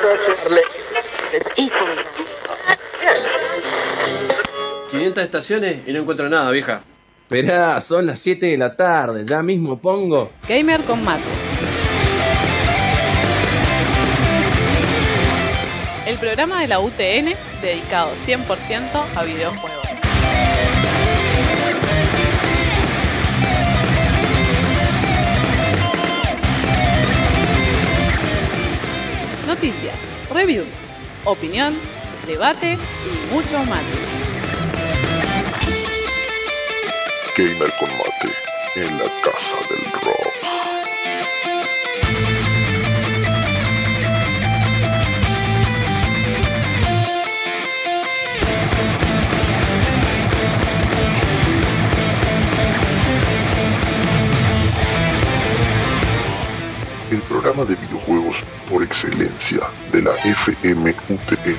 ...500 estaciones y no encuentro nada, vieja. Esperá, son las 7 de la tarde, ya mismo pongo Gamer con Mate. El programa de la UTN dedicado 100% a videojuegos. Noticias, reviews, opinión, debate y mucho mate. Gamer con Mate en la casa del rock. El programa de videojuegos por excelencia de la FM UTN.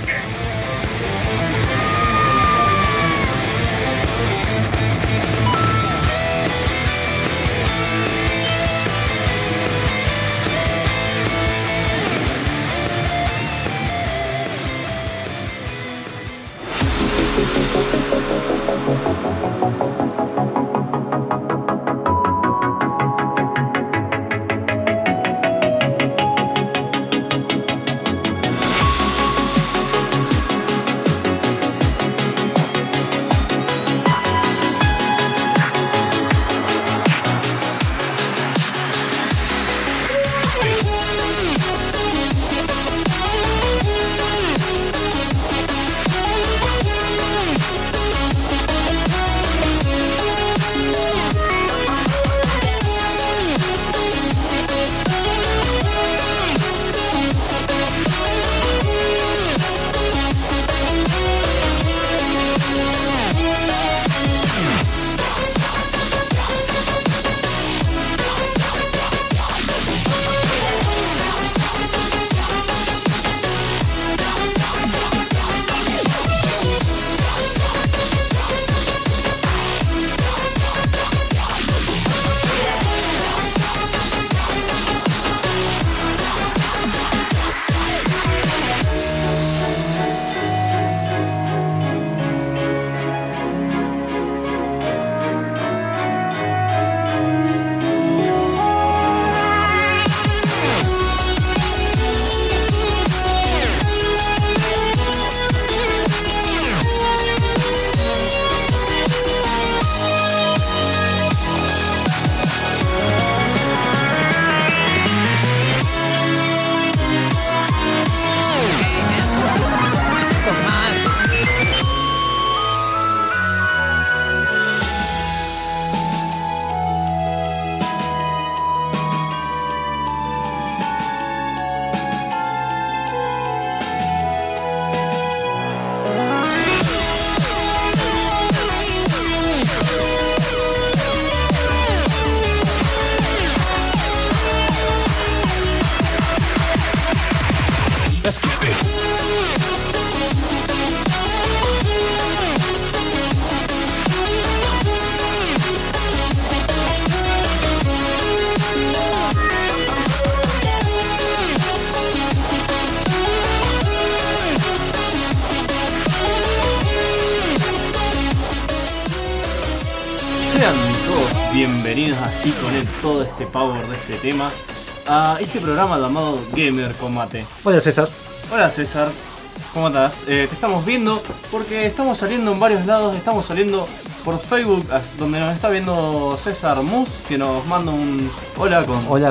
Bienvenidos así con todo este power de este tema a este programa llamado Gamer con Mate. Hola César. Hola César, ¿cómo estás? Te estamos viendo porque estamos saliendo en varios lados. Estamos saliendo por Facebook, donde nos está viendo César Mus, que nos manda un hola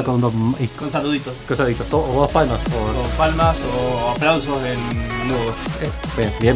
con saluditos. Con saluditos, o dos palmas. O palmas o aplausos en mudo. Bien.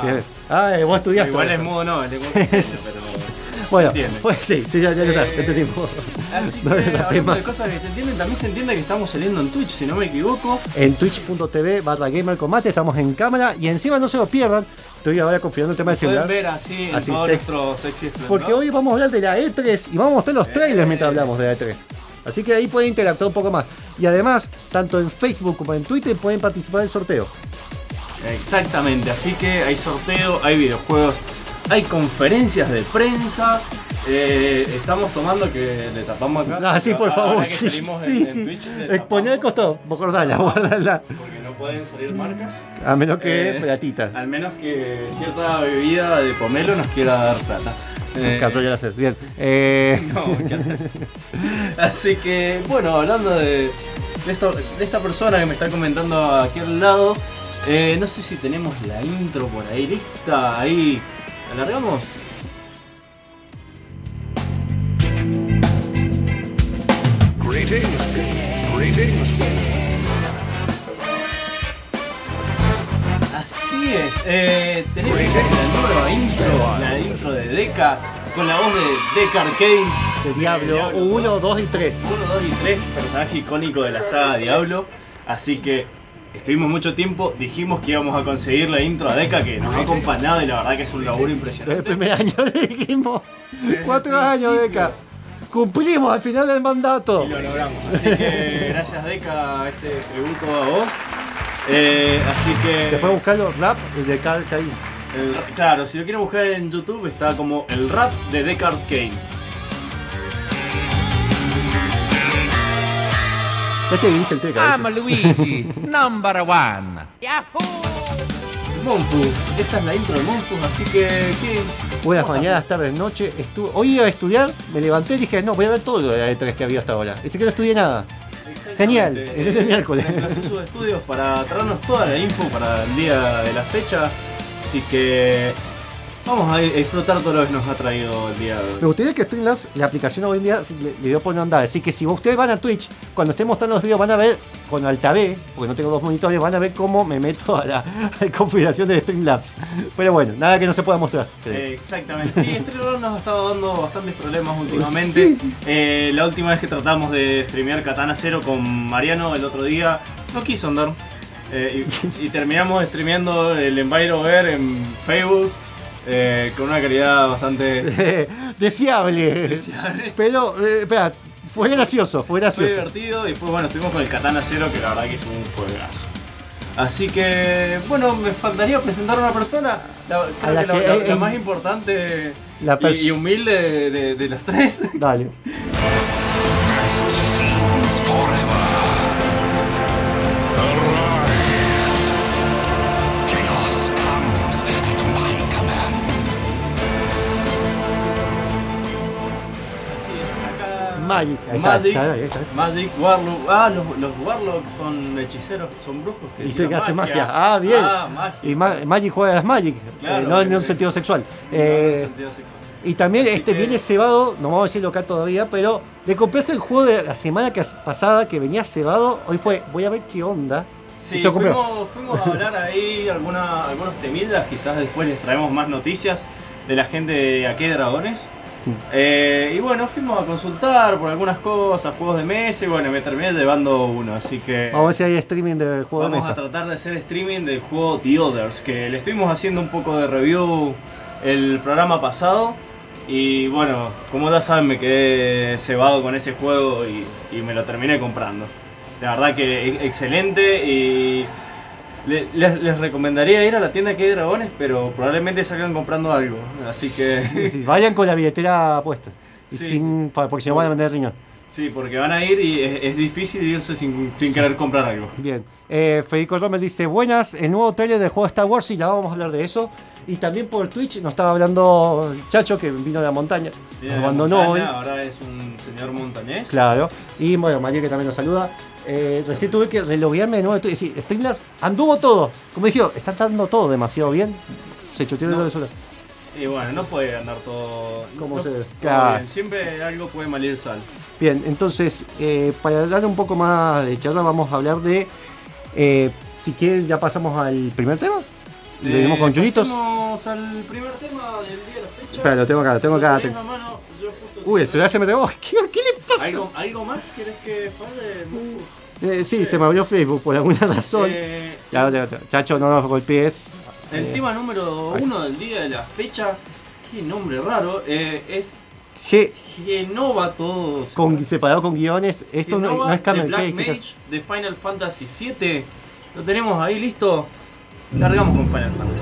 Vos estudiaste. Igual es mudo, no, el lenguaje pero... Bueno, pues sí, ya está, entendimos. Así que hablando de cosas que se entienden, también se entiende que estamos saliendo en Twitch, si no me equivoco. En twitch.tv/gamerconmate estamos en cámara y encima no se lo pierdan. Estoy ahora confirmando el tema del celular. Pueden ver así todo nuestro sexy esplendor. Porque hoy vamos a hablar de la E3 y vamos a mostrar los trailers mientras hablamos de la E3. Así que ahí pueden interactuar un poco más. Y además, tanto en Facebook como en Twitter pueden participar del sorteo. Exactamente, así que hay sorteo, hay videojuegos, hay conferencias de prensa. Estamos tomando que le tapamos acá. Sí, por favor. Sí. Poné al costado, guardala. Porque no pueden salir marcas. A menos que platita. Al menos que cierta bebida de pomelo nos quiera dar plata. Caso ya la sé. Bien. No, me encanta. Así que, bueno, hablando de esta persona que me está comentando aquí al lado, no sé si tenemos la intro por ahí lista. Ahí, ¿la largamos? Greetings. Así es, tenemos la nueva intro, la intro de Deca, con la voz de Deca Arcane. De Diablo 1, 2 y 3. 1, 2 y 3, personaje icónico de la saga Diablo. Así que estuvimos mucho tiempo, dijimos que íbamos a conseguir la intro a Deca, que nos ha acompañado y la verdad que es un laburo Desde impresionante. el primer año le dijimos. 4 años, Deca. Cumplimos al final del mandato. Y lo logramos, así que gracias Deca, este tributo a vos. Así que... Después buscarlo, rap de Carl Cain. Claro, si lo quieren buscar en YouTube está como el rap de Deca Arcane. Este dirige el Teca. I'm Luigi, number one. Monfus, esa es la intro de Monfus, así que... Buenas mañanas, tardes, noches. Hoy iba a estudiar, me levanté y dije, no, voy a ver todo lo de la E3 que había hasta ahora. Así que no estudié nada. Genial, el miércoles. Reemplacé sus estudios para traernos toda la info para el día de la fecha. Así que vamos a disfrutar todo lo que nos ha traído el día de Me hoy. gustaría que Streamlabs, la aplicación hoy en día, le dio por no andar. Así que si ustedes van a Twitch, cuando estén mostrando los videos, van a ver con Altabé, porque no tengo 2 monitores, van a ver cómo me meto a la configuración de Streamlabs. Pero bueno, nada que no se pueda mostrar. Exactamente, sí, Streamlabs nos ha estado dando bastantes problemas últimamente. Sí. La última vez que tratamos de streamear Katana Zero con Mariano el otro día, no quiso andar. Y terminamos streameando el Envirover en Facebook. Con una calidad bastante Deseable. Pero, espera, fue gracioso, fue Fue gracioso. divertido y después bueno, estuvimos con el Katana Zero, que la verdad que es un juegazo. Así que, bueno, me faltaría presentar a una persona, creo la que que la más importante la y humilde de las tres. Dale. Best fiends forever. Arise. Chaos comes at my command. Así es, acá... Magic, ahí está, Magic, ahí está. Magic, Warlock. Ah, los Warlocks son hechiceros, son brujos. Y se que tiran hace magia. Ah, bien. Ah, magia. Y Magic juega a las Magic. Claro, No en un sentido sexual. No, en el sentido sexual. Y también Así que- viene cebado, no vamos a decirlo acá todavía, pero de comprarse el juego de la semana pasada que venía cebado, hoy fue, voy a ver qué onda. Sí, Y se lo compró. fuimos a hablar ahí algunos temillas, quizás después les traemos más noticias de la gente de Aquí hay Dragones. Y bueno, fuimos a consultar por algunas cosas, juegos de mesa, y bueno, me terminé llevando uno, así que Vamos a ver si hay streaming del juego de vamos a mesa. tratar de hacer streaming del juego The Others, que le estuvimos haciendo un poco de review el programa pasado. Y bueno, como ya saben, me quedé cebado con ese juego y me lo terminé comprando. La verdad que excelente y les recomendaría ir a la tienda que hay dragones, pero probablemente salgan comprando algo. Así que Sí, vayan con la billetera puesta. Y Sí. porque si no van a vender riñón. sí, porque van a ir y es difícil irse sin querer comprar algo. Bien. Federico Rommel dice, buenas, el nuevo trailer del juego de Star Wars, y ya vamos a hablar de eso. Y también por Twitch nos estaba hablando Chacho, que vino de la montaña. Viene Nos de la abandonó hoy. montaña, ahora es un señor montañés. Claro. Y bueno, María que también nos saluda. Recién tuve que reloguearme de nuevo. Es decir, Streamlabs anduvo todo. Como dijeron, está dando todo demasiado bien. Se choteó No. lo de sola. Y bueno, no puede andar todo. ¿Cómo no- se ve? todo Claro. bien. Siempre algo puede malir sal. Bien, entonces, para hablar un poco más de charla, vamos a hablar de. Si quieren, ya pasamos al primer tema. Le dimos con Yuyitos. Pasemos al primer tema del día de la fecha. Espera, lo tengo acá, lo tengo acá. tenés a mano, yo justo Uy, el celular se me pegó. ¿Qué le pasa? ¿Algo más querés que falle? Sí, se me abrió Facebook por alguna razón. Ya, Chacho, no nos golpees. El tema número 1 del día de la fecha, qué nombre raro, es G Genova todos. separado con guiones. Esto no es de Camel Black Cake. Mage de Final Fantasy VII. Lo tenemos ahí listo. Largamos con Final Fantasy.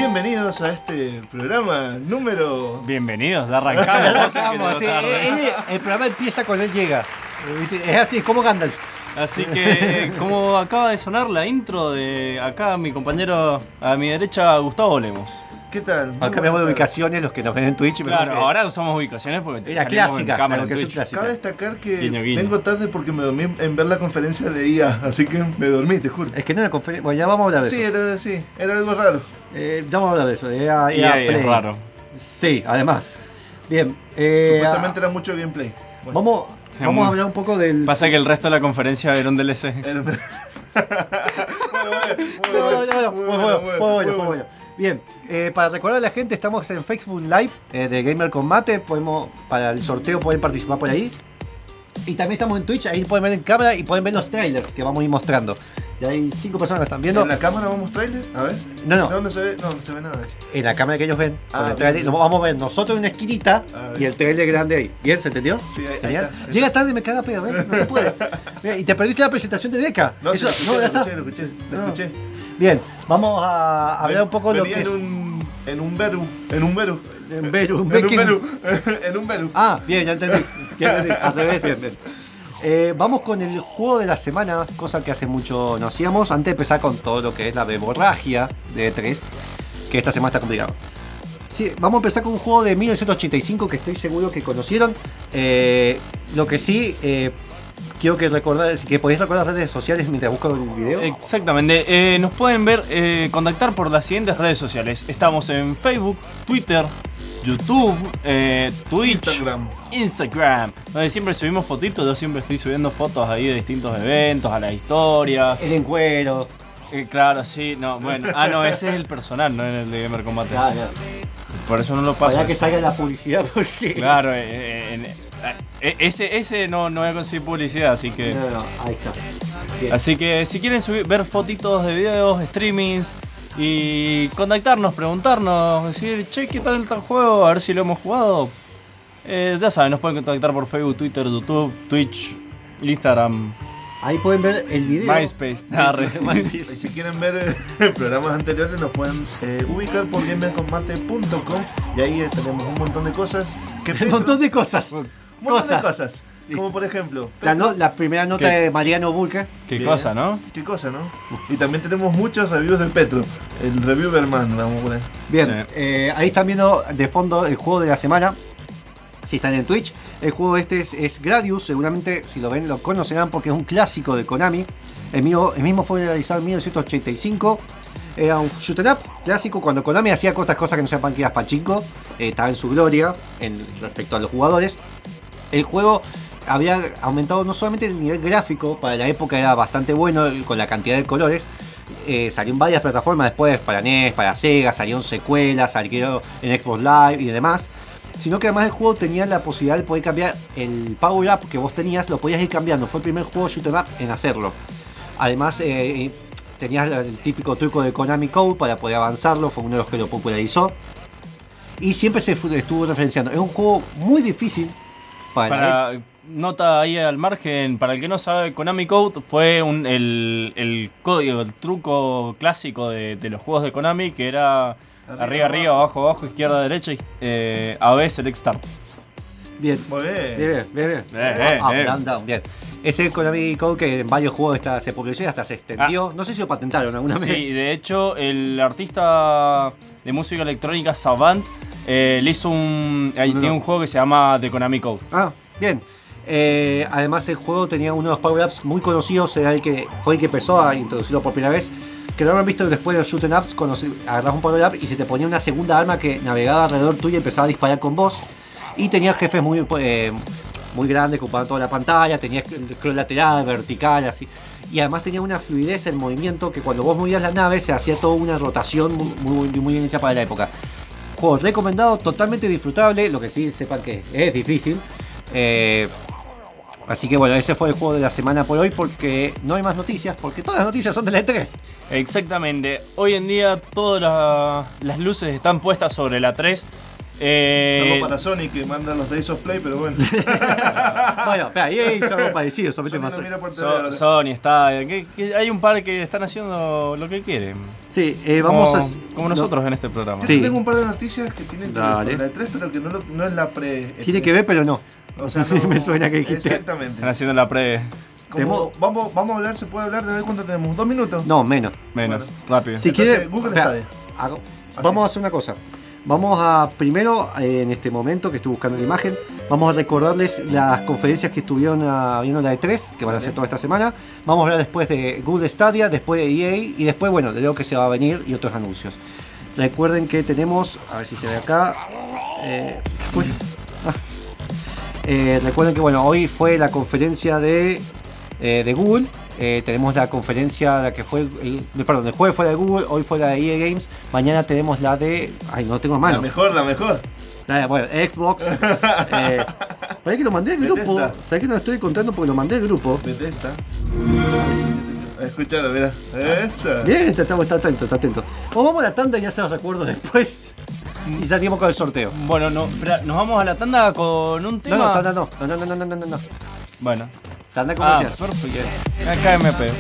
Bienvenidos a este programa número... Bienvenidos, ya arrancamos. Vos Vamos, sí, el programa empieza cuando él llega. ¿Viste? Es así, como Gandalf. Así que, como acaba de sonar la intro de acá mi compañero a mi derecha, Gustavo Lemos. ¿Qué tal? Acá cambiamos de ubicaciones, los que nos ven en Twitch. Claro, ahora usamos ubicaciones porque era salimos clásica, en cámara claro, que en es Twitch. clásica. Cabe destacar que Guiño, guiño. vengo tarde porque me dormí en ver la conferencia de IA, así que me dormí, te juro. Es que no era conferencia. Bueno, ya vamos a hablar de eso. Sí, era algo raro. Ya vamos a hablar de eso. Era Es Play. raro. Sí, además. Bien. Supuestamente era mucho gameplay. Bueno. Vamos a hablar un poco del. Pasa que el resto de la conferencia era un DLC. Fue bueno. Bien, para recordar a la gente, estamos en Facebook Live de Gamer Combate. Para el sorteo pueden participar por ahí. Y también estamos en Twitch, ahí pueden ver en cámara y pueden ver los trailers que vamos a ir mostrando. Ya hay 5 personas que están viendo. ¿En la cámara vamos trailer? A ver. No. No se ve nada. En la cámara que ellos ven. Ah, con el trailer, nos vamos a ver nosotros en una esquinita y el trailer grande ahí. ¿Bien? ¿Se entendió? Sí, ahí Genial. está. Llega tarde y me caga pedo, ¿ves? No se puede. Mira, y te perdiste la presentación de Deca. No, Eso, sí, ya está. lo escuché. Bien, vamos a hablar un poco de lo Venía que en un Beru. Ah, bien, ya entendí. Al revés, bien. Vamos con el juego de la semana, cosa que hace mucho no hacíamos. Antes de empezar con todo lo que es la beborragia de E3, que esta semana está complicado. Sí, vamos a empezar con un juego de 1985 que estoy seguro que conocieron. Lo que sí, quiero que podéis recordar las redes sociales mientras busco el video. Exactamente, nos pueden ver, contactar por las siguientes redes sociales. Estamos en Facebook, Twitter, YouTube, Twitch, Instagram, donde siempre subimos fotitos. Yo siempre estoy subiendo fotos ahí de distintos eventos, a las historias. El encuero. Claro, sí, no, bueno. No, ese es el personal, no es el de Gamer Combate. Claro. Por eso no lo paso. Para que salga la publicidad porque... Claro, ese no voy a conseguir publicidad, así que... No, ahí está. Bien. Así que si quieren ver fotitos de videos, streamings y contactarnos, preguntarnos, decir, che, ¿qué tal tal juego? A ver si lo hemos jugado. Ya saben, nos pueden contactar por Facebook, Twitter, YouTube, Twitch, Instagram, Ahí pueden ver el video. MySpace. Y si quieren ver programas anteriores nos pueden ubicar por gamercombate.com y ahí tenemos un montón de cosas. Un montón de cosas. Un montón de cosas. Como por ejemplo... La primera nota de Mariano Bulker. Qué cosa, ¿no? Qué cosa, ¿no? Y también tenemos muchos reviews de Petro. El Reviewerman, vamos a poner. Bien, ahí están viendo de fondo el juego de la semana. Si están en Twitch, el juego este es Gradius. Seguramente si lo ven lo conocerán porque es un clásico de Konami. El mismo fue realizado en 1985. Era un shoot 'em up clásico cuando Konami hacía cosas que no sepan que era pachinko. Estaba en su gloria respecto a los jugadores. El juego había aumentado no solamente el nivel gráfico, para la época era bastante bueno con la cantidad de colores. Salió en varias plataformas después, para NES, para Sega, salieron secuelas, salió en Xbox Live y demás. Sino que además el juego tenía la posibilidad de poder cambiar el power up que vos tenías, lo podías ir cambiando. Fue el primer juego shoot 'em up en hacerlo. Además tenías el típico truco de Konami Code para poder avanzarlo, fue uno de los que lo popularizó. Y siempre se estuvo referenciando. Es un juego muy difícil para nota ahí al margen, para el que no sabe, Konami Code fue el código, el truco clásico de los juegos de Konami, que era arriba, abajo, izquierda, derecha, AB, select start. Bien. Muy bien. Bien. Down, down, bien. Ese es el Konami Code que en varios juegos se popularizó y hasta se extendió. No sé si lo patentaron alguna vez. Sí, de hecho, el artista de música electrónica Savant le hizo tiene un juego que se llama The Konami Code. Ah, bien. Además el juego tenía uno de los power-ups muy conocidos, era fue el que empezó a introducirlo por primera vez, que lo habrán visto después de los shoot 'em ups, cuando agarrabas un power-up y se te ponía una segunda arma que navegaba alrededor tuyo y empezaba a disparar con vos. Y tenías jefes muy grandes que ocupaban toda la pantalla, tenías el scroll lateral, vertical, así. Y además tenía una fluidez en movimiento que cuando vos movías la nave se hacía toda una rotación muy bien hecha para la época. Juego recomendado, totalmente disfrutable, lo que sí sepan que es difícil. Así que bueno, ese fue el juego de la semana por hoy, porque no hay más noticias, porque todas las noticias son de la E3. Exactamente. Hoy en día todas las luces están puestas sobre la 3. Salvo para Sony que manda los Days of Play, pero bueno. Bueno, espera, ahí hizo algo parecido, solamente Sony más. no mira por TV ahora. Sony está. Que hay un par que están haciendo lo que quieren. Sí, vamos como nosotros en este programa. Sí. Yo tengo un par de noticias que tienen que ver Dale. con la E3, pero que no es la pre. Tiene que ver, pero no. O sea, no, Me suena que dijiste. Exactamente. Están haciendo la pre. Vamos a hablar, se puede hablar de ver cuánto tenemos. 2 minutos. No, menos. Menos. Bueno. Rápido. Si Entonces, quiere, Google espera, Stadia. vamos a hacer una cosa. Vamos a, primero, en este momento que estoy buscando la imagen, vamos a recordarles las conferencias que estuvieron viendo la E3, que van a ser toda esta semana. Vamos a hablar después de Google Stadia, después de EA y después, bueno, de lo que se va a venir y otros anuncios. Recuerden que tenemos, a ver si se ve acá, recuerden que, bueno, hoy fue la conferencia de Google. Tenemos la conferencia, la que fue, el jueves fue la de Google, hoy fue la de EA Games, mañana tenemos la de, no tengo a mano. La mejor. Bueno, Xbox. Parece que lo mandé al grupo. Bethesda. ¿Sabes que no lo estoy contando porque lo mandé al grupo? Bethesda. Escuchalo, mira. Eso. Bien, está atento. Vamos a la tanda y ya se los recuerdo después. Y salimos con el sorteo. Bueno, no, espera, nos vamos a la tanda con un tema. No, tanda no. Bueno. Tanda comercial. Perfecto. KMP.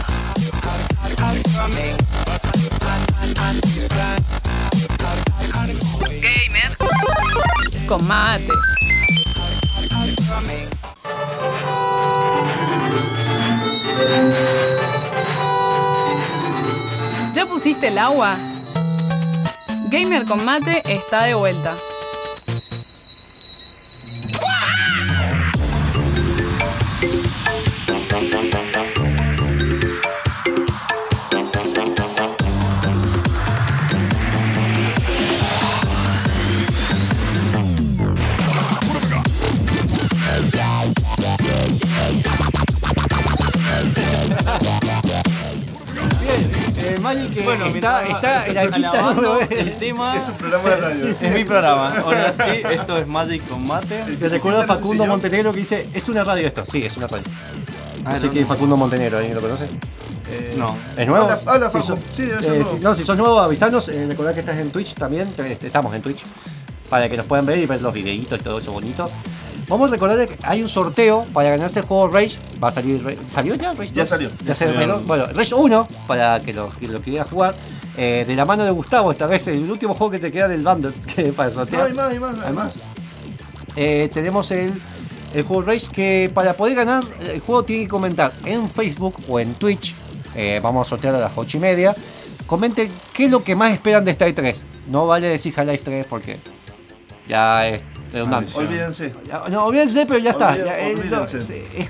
Gamer con mate. ¿Ya pusiste el agua? Gamer con mate está de vuelta. Magic, Bueno, está en la quinta el tema. Es un programa de radio. Es mi programa. Ahora sí, esto es Magic con Mate. Me recuerda a Facundo Montenegro que dice, ¿es una radio esto? Sí, es una radio. Así que Facundo Montenegro, ¿alguien lo conoce? No. ¿Es nuevo? Habla Facu. Sí, debe ser nuevo. Si sos nuevo, avisanos. Recordad que estás en Twitch también. Estamos en Twitch. Para que nos puedan ver y ver los videitos y todo eso bonito. Vamos a recordar que hay un sorteo para ganarse el juego Rage. Va a salir. ¿Salió ya Rage 2? Ya salió. Ya salió. Bueno, Rage 1, para que lo quiera jugar. De la mano de Gustavo, esta vez el último juego que te queda del bundle que para sortear. No, hay más. Tenemos el juego Rage, que para poder ganar el juego tiene que comentar en Facebook o en Twitch. Vamos a sortear a las 8:30. Comenten qué es lo que más esperan de esta E3. No vale decir Half-Life 3 porque ya es redundante. Olvídense. No, olvídense, pero ya está. Olvídense. Es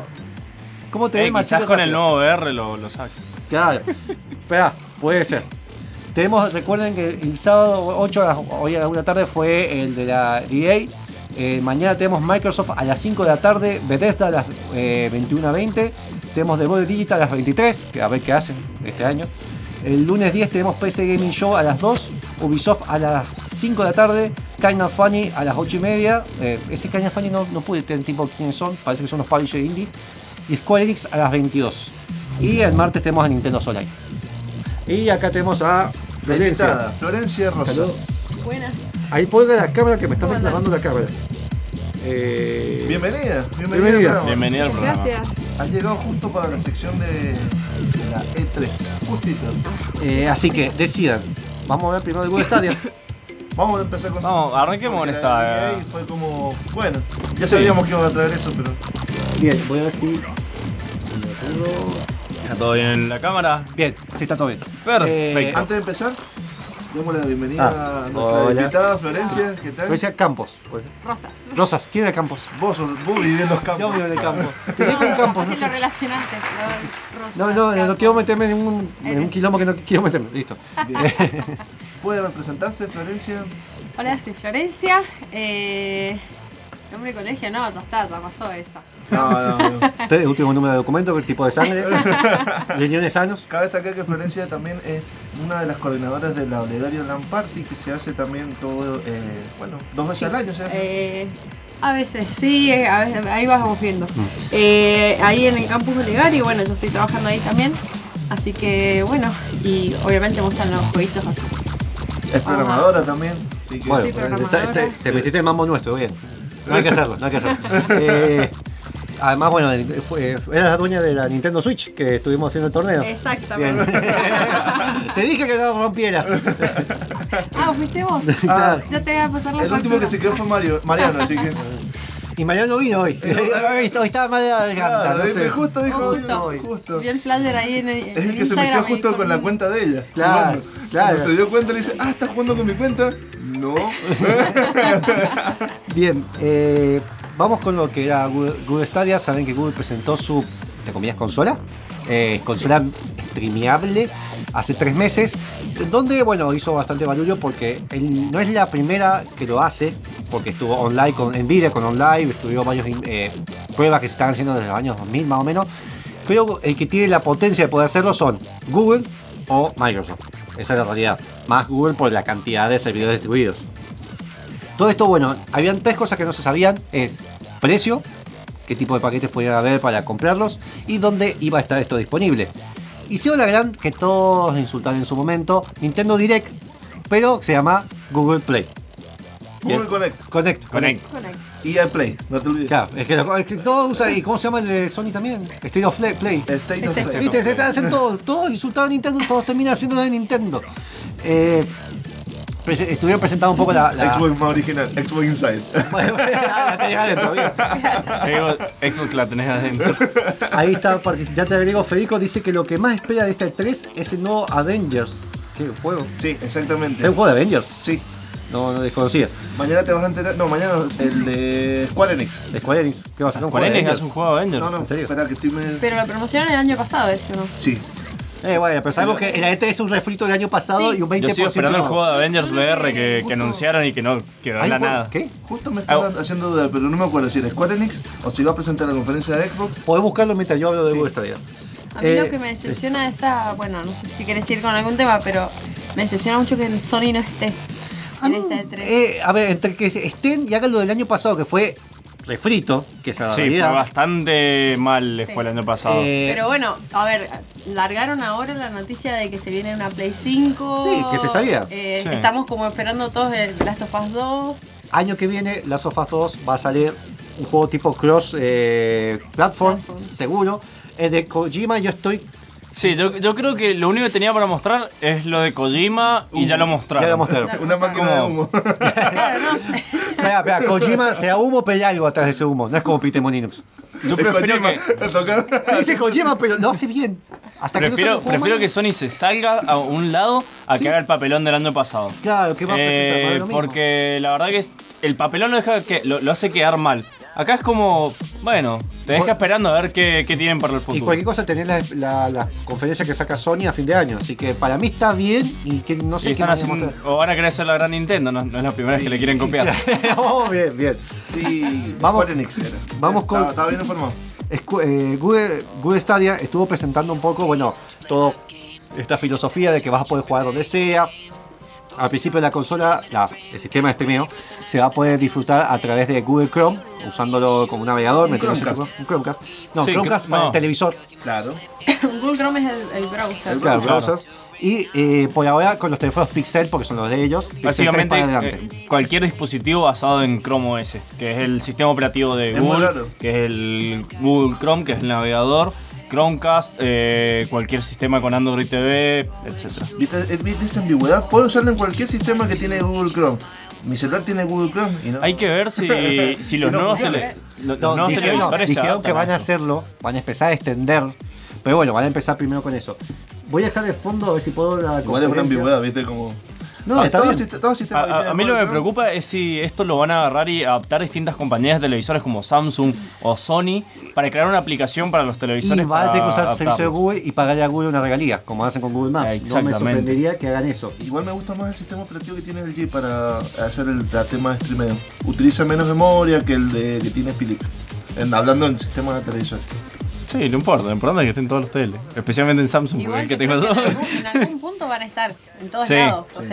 como te ven quizás con el nuevo VR lo saque. Claro. Espera, puede ser. Recuerden que el sábado 8 hoy a la 1 de la tarde fue el de la EA. Mañana tenemos Microsoft a las 5 de la tarde, Bethesda a las 21:20. Tenemos The Body Digital a las 23, que a ver qué hacen este año. El lunes 10 tenemos PC Gaming Show a las 2, Ubisoft a las 5 de la tarde, Kind of Funny a las 8:30. Ese Kind of Funny no pude tener tiempo quiénes son, parece que son los publishers indie. Y Square Enix a las 22. Y el martes tenemos a Nintendo Online. Y acá tenemos a Florencia Rosas. Saludos. Buenas. Ahí ponga la cámara que me están reclamando la cámara. Bienvenida. Bienvenida al programa. Gracias. Has llegado justo para la sección de la E3. Justito. Así que decidan. Vamos a ver primero el Google Stadia. Vamos a empezar con. Vamos, arranquemos con esta. Y fue como. Bueno, ya sabíamos que íbamos a traer eso, pero. Bien, voy a ver si. ¿Está todo bien en la cámara? Bien, sí está todo bien. Perfecto. Antes de empezar, demos la bienvenida a nuestra invitada Florencia. ¿Qué tal? Florencia Campos. Rosas, ¿quién era Campos? Vos vivís en los campos. Yo vivo en el campo. Tenés con Campos, no sé. Lo relacionaste. No quiero meterme en un quilombo que no quiero meterme. Listo. ¿Puede presentarse, Florencia? Hola, soy Florencia. Nombre y colegio, no, ya pasó esa. No. El último número de documento, el tipo de sangre, riñones sanos. Cabe destacar que Florencia también es una de las coordinadoras de la Olegario LAN Party, que se hace también todo, 2 veces al año. A veces, sí, a veces, ahí vamos viendo. Ahí en el campus Olegario, bueno, yo estoy trabajando ahí también. Así que, bueno, y obviamente me gustan los jueguitos así. Es programadora también. Así que Bueno, Sí, programadora. te metiste en mambo nuestro, bien. No hay que hacerlo, no hay que hacerlo. Además, bueno, eras la dueña de la Nintendo Switch que estuvimos haciendo el torneo. Exactamente. Bien. Te dije que no rompieras. ¿Fuiste vos? Ah, Ya te voy a pasar la el último que se quedó fue Mariano, así que. Y Mariano vino hoy. Hoy estaba mal de la garganta, Claro, no sé. justo dijo Justo. hoy. Justo. Vi el flyer ahí en el Es el que se Instagram metió y justo dijo, con la "No". cuenta de ella. Claro, jugando. claro. Cuando se dio cuenta le dice, ¿estás jugando con mi cuenta? No. Bien, vamos con lo que era Google Stadia. Saben que Google presentó su, ¿te comillas, consola? Consola streameable hace 3 meses, donde, bueno, hizo bastante barullo porque él no es la primera que lo hace, porque estuvo online con Nvidia, con OnLive, estuvieron varias pruebas que se estaban haciendo desde los años 2000 más o menos, pero el que tiene la potencia de poder hacerlo son Google o Microsoft. Esa es la realidad, más Google por la cantidad de servidores distribuidos. Todo esto, bueno, habían 3 cosas que no se sabían, es precio, qué tipo de paquetes podían haber para comprarlos y dónde iba a estar esto disponible. Hicieron la gran que todos insultaron en su momento, Nintendo Direct, pero se llama Google Play. Google Connect. Connect. Y iPlay, no te olvides. Claro, es que todos usan, ¿y cómo se llama el de Sony también? State of Play. State of Play. ¿Viste? Se están haciendo todos insultados a Nintendo, todos terminan haciendo de Nintendo. Estuvieron presentando un poco la... Xbox más original, Xbox Inside. Bueno, la tenés adentro, bien. Xbox la tenés adentro. Ahí está, ya te agrego, Federico dice que lo que más espera de este 3 es el nuevo Avengers. ¿Qué juego? Sí, exactamente. ¿Es un juego de Avengers? Sí. No desconocía. Mañana te vas a enterar. No, mañana el de Square Enix. Square Enix. ¿Qué vas a hacer? Square Enix es un juego de Avengers. No, ¿En serio? espera que estoy Pero lo promocionaron el año pasado, eso, ¿no? Sí. Bueno, pero sabemos que el E3 es un refrito del año pasado Sí. y un 20%. Yo sigo esperando el juego de Avengers VR que anunciaron y que no quedó en la nada. ¿Qué? Justo me estaban haciendo dudar, pero no me acuerdo si era Square Enix o si iba a presentar la conferencia de Xbox. Podés buscarlo mientras yo hablo de Sí. Google Stadia. A mí lo que me decepciona de esta, bueno, no sé si querés ir con algún tema, pero me decepciona mucho que el Sony no esté en esta E3. A ver, entre que estén y hagan lo del año pasado, que fue refrito, que es la Sí, fue realidad. bastante mal les fue el año pasado. Pero bueno, a ver, largaron ahora la noticia de que se viene una Play 5. Sí, que se sabía. Sí. Estamos como esperando todos el Last of Us 2. Año que viene, Last of Us 2 va a salir un juego tipo cross platform, seguro. El de Kojima yo estoy... Sí, yo creo que lo único que tenía para mostrar es lo de Kojima y ya lo mostraron. Ya lo mostraron. Una máquina de humo. Claro, no. Espera, Kojima sea humo, pero hay algo atrás de ese humo. No es como Pitemo Linux. Yo prefiero que, Se dice Kojima, pero lo hace bien. Hasta que no salga un juego prefiero malo. que Sony se salga a un lado a Sí. que haga el papelón del año pasado. Claro, que va a presentar más de lo mismo. Porque la verdad que el papelón lo hace quedar mal. Acá es como, bueno, te deja esperando a ver qué tienen para el Y futuro. cualquier cosa tenés la conferencia que saca Sony a fin de año. Así que para mí está bien y que no Y sé qué están más haciendo, demostrar. o van a querer hacer la gran Nintendo, no es la primera vez que le quieren copiar. Oh, bien, bien. Sí, Vamos- Square Enix era. vamos con- Estaba bien informado. Google Stadia estuvo presentando un poco, bueno, toda esta filosofía de que vas a poder jugar donde sea. Al principio de la consola, el sistema de streameo, se va a poder disfrutar a través de Google Chrome, usándolo como navegador. Un Chromecast. No, Sí, Chromecast para no. el televisor. Claro. Google Chrome es el browser. Claro, Claro. browser. Y por ahora con los teléfonos Pixel, porque son los de ellos. Pixel 3 Básicamente para adelante. cualquier dispositivo basado en Chrome OS, que es el sistema operativo de Es muy Google, raro. que es el Google Chrome, que es el navegador, Chromecast, cualquier sistema con Android TV, etc. ¿Viste esa ambigüedad? Puedo usarlo en cualquier sistema que tiene Google Chrome. Mi celular tiene Google Chrome y no. Hay que ver si los no nuevos, funciona. los No, nuevos dijeron televisores se que adaptan van a eso. hacerlo, van a empezar a extender. Pero bueno, van a empezar primero con eso. Voy a dejar de fondo a ver si puedo la Igual es una conferencia. ambigüedad, ¿viste? Como. No, está bien. Todo sistema que tiene A mí lo que Google me Chrome. preocupa es si esto lo van a agarrar y adaptar a distintas compañías de televisores como Samsung o Sony para crear una aplicación para los Y televisores. van a tener que para usar el servicio de adaptarlos. Google y pagarle a Google una regalía, como hacen con Google Maps. No me Exactamente. sorprendería que hagan eso. Igual me gusta más el sistema operativo que tiene el G para hacer el tema de streameo. Utiliza menos memoria que el que tiene Philip. Hablando en sistemas de televisor. Sí, no importa, lo importante es que estén todos los teles, especialmente en Samsung, porque Igual es el que yo tengo creo todo. que en algún punto van a estar en todos Sí, lados. O sí. sea,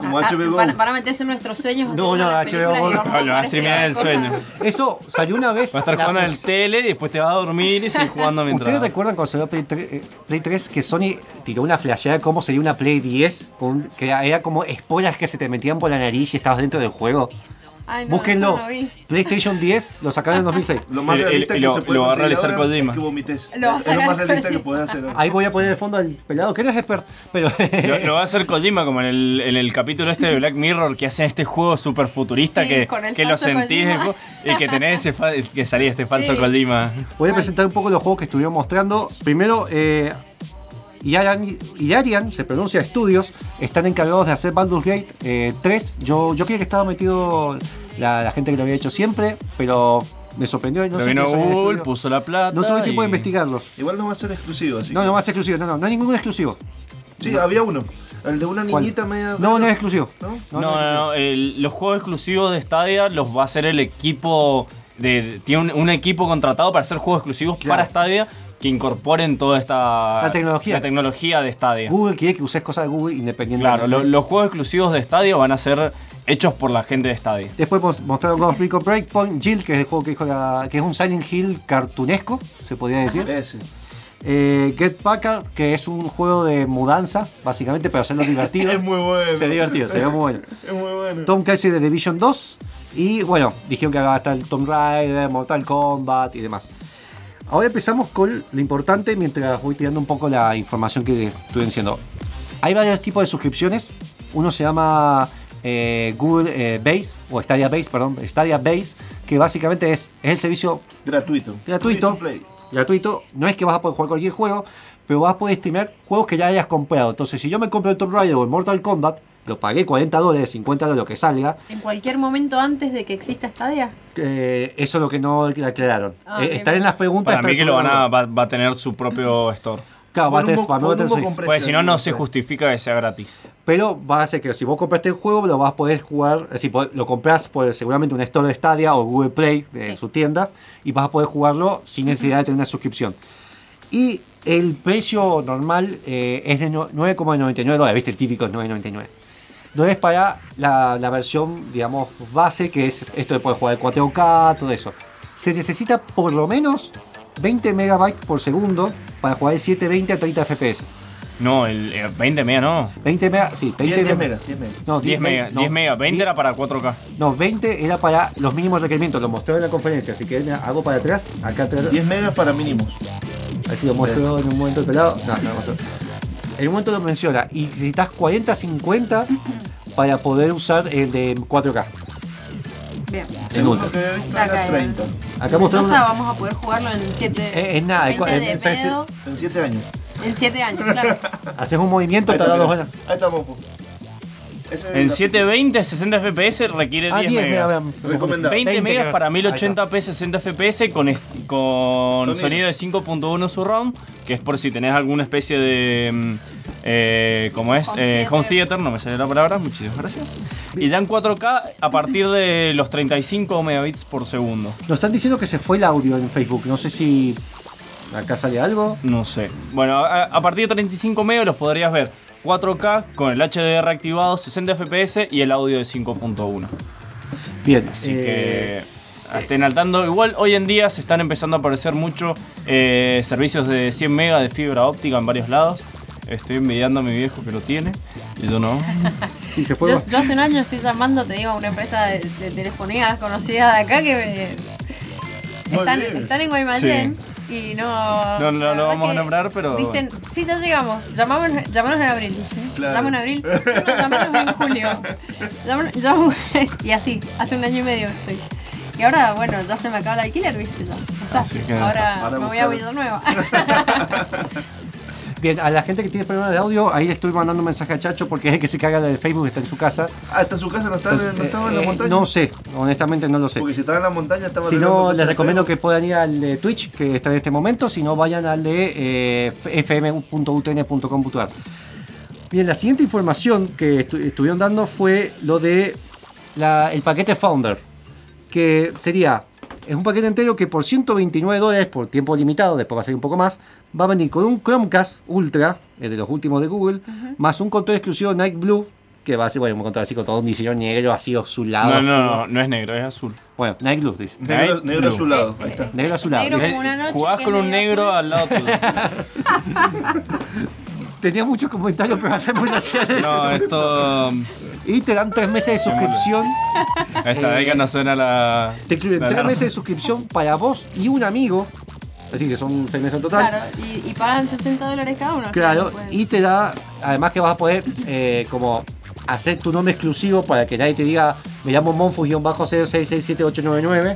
Como HBO. Para meterse en nuestros sueños. No, no, HBO. Lo va a streamear el sueño. Eso salió una vez. Va a estar jugando en el tele y después te va a dormir y sigue jugando mientras. ¿Ustedes recuerdan cuando salió Play 3 que Sony tiró una flasheada de cómo sería una Play 10? Que era como spoilers que se te metían por la nariz y estabas dentro del juego. Ay, no, Búsquenlo. eso no vi. PlayStation 10 lo sacaron en 2006. Lo más realista que se puede lo va a conseguir realizar ahora Kojima. es que vomites. Lo va a Es lo sacar más realista que Kojima. puedes hacer. Ahí voy a poner el fondo al pelado, que no es expert, pero Lo va a hacer Kojima como en el capítulo este de Black Mirror que hacen este juego super futurista Sí, con el que lo falso sentís Kojima. y que tenés que salía este falso Sí. Kojima. voy a presentar un poco los juegos que estuvieron mostrando. Primero, Irarian, se pronuncia Studios, están encargados de hacer Baldur's Gate 3. Yo creía que estaba metido la gente que lo había hecho siempre, pero me sorprendió. No Lo sé vino quién son en el Google, estudio. puso la plata. No tuve tiempo de y- investigarlos. Igual no va a ser exclusivo, así No, que- no va a ser exclusivo. No hay ningún exclusivo. Sí, había uno. El de una ¿Cuál? niñita media. No, no es exclusivo. ¿No? No, los juegos exclusivos de Stadia los va a hacer el equipo. Tiene un equipo contratado para hacer juegos exclusivos Claro. para Stadia que incorporen toda esta. La tecnología. de Stadia. Google quiere que uses cosas de Google independientemente. Claro, los juegos exclusivos de Stadia van a ser hechos por la gente de Stadia. Después mostraron Ghost Recon Breakpoint, Jill, que es el juego que es un Silent Hill cartunesco, se podría decir. Ese. Get Packard, que es un juego de mudanza, básicamente, pero hacerlo divertido. Es muy bueno. Se ve divertido, se ve muy bueno. Es muy bueno. Tom Clancy de Division 2. Y bueno, dijeron que va a estar el Tomb Raider, Mortal Kombat y demás. Ahora empezamos con lo importante mientras voy tirando un poco la información que estoy diciendo. Hay varios tipos de suscripciones. Uno se llama Google Base, o Stadia Base, perdón, Stadia Base, que básicamente es el servicio Gratuito. gratuito. Free to play. Gratuito. No es que vas a poder jugar cualquier juego, pero vas a poder streamear juegos que ya hayas comprado. Entonces, si yo me compro el Tomb Raider o el Mortal Kombat, lo pagué $40, $50, lo que salga. En cualquier momento antes de que exista Stadia. Eso es lo que no aclararon. Ah, ok, Estar en las preguntas. Para mí que lo va a tener su propio store. Claro, va a tener- Fue un poco con Pues precio, si no, no ¿no? se justifica que sea gratis. Pero va a ser que si vos compraste el juego, lo vas a poder jugar. Es decir, lo compras por seguramente un store de Stadia o Google Play de Sí. sus tiendas y vas a poder jugarlo sin necesidad de tener una suscripción. Y el precio normal es de $9,99, ¿viste? El típico es $9,99. No es para la versión, digamos, base, que es esto de poder jugar el 4K, todo eso. Se necesita por lo menos 20 megabytes por segundo para jugar el 720 a 30 FPS. No, el 20 mega no. 20 megas, sí, 20 10 megas. 10 megas. No, 10 mega. no, 10 mega. 20 era para 4K. No, 20 era para los mínimos requerimientos, lo mostré en la conferencia, así que hago para atrás, acá atrás. 10 megas para mínimos. Así lo muestro en un momento el pelado. No lo muestro. En un momento lo menciona. Y necesitas 40-50 para poder usar el de 4K. Bien. Según ultra. lo que he visto, Acá era hay- 30. Acá mostramos. Entonces vamos a poder jugarlo en 7. Es nada, es de es- pedo, En 7 años. en 7 años, claro. haces un movimiento, Ahí te está, da 2 mira. horas. Ahí está, Mofo. Ese es En el- 720, 60 FPS requiere 10 megas. Recomendado. 20 megas para Ahí está. 1080p 60 fps con sonido de 5.1 surround, que es por si tenés alguna especie de ¿cómo es? Home theater, no me sale la palabra, muchísimas gracias. Y ya en 4K a partir de los 35 megabits por segundo. Nos están diciendo que se fue el audio en Facebook. No sé si acá sale algo. No sé. Bueno, a partir de 35 megas los podrías ver 4K con el HDR activado, 60 fps y el audio de 5.1. Bien, Así que estén al tanto. Igual hoy en día se están empezando a aparecer mucho servicios de 100 megas de fibra óptica en varios lados. Estoy envidiando a mi viejo que lo tiene y yo no. sí, se fue. Yo hace un año estoy llamando, te digo, a una empresa de telefonía conocida de acá que están en Guaymallén. Y No la lo verdad vamos a que nombrar, pero. dicen, sí, ya llegamos, llámanos en abril. Claro. Llama en abril, no, llámanos en julio. Y así, hace un año y medio que estoy. Y ahora, bueno, ya se me acaba el alquiler, viste, ya está. Así que Ahora para me voy a buscar- Villa Nueva. Bien, a la gente que tiene problemas de audio, ahí le estoy mandando un mensaje a Chacho porque es el que se caga de Facebook, está en su casa. Ah, está en su casa, no, Entonces, no estaba en la montaña. No sé, honestamente no lo sé. Porque si estaba en la montaña estaba Si arreglando no, cosas les de recomiendo Facebook. que puedan ir al de Twitch, que está en este momento, si no vayan al de fm.utn.com.ar. Bien, la siguiente información que estuvieron dando fue lo de el paquete Founder, que sería, es un paquete entero que por $129 por tiempo limitado, después va a ser un poco más, va a venir con un Chromecast Ultra, el de los últimos de Google, más un control exclusivo Night Blue que va a ser, bueno, me encontrar así con todo un diseño negro, así azulado. No es negro, es azul. Bueno, Night Blue dice. Negro azulado. Ahí está. Negro azulado. Negro como una noche. Jugás que con es un medio negro azul. al lado tuyo. Tenía muchos comentarios, pero hacemos gracia de eso. No, esto. Y te dan 3 meses de suscripción. Ahí está, ahí que no suena la. Te incluyen la 3 alarma. meses de suscripción para vos y un amigo. Así que son 6 meses en total. Claro, y pagan $60 cada uno. Claro, Pues, y te da, además que vas a poder como hacer tu nombre exclusivo para que nadie te diga, me llamo Monfus-06678999.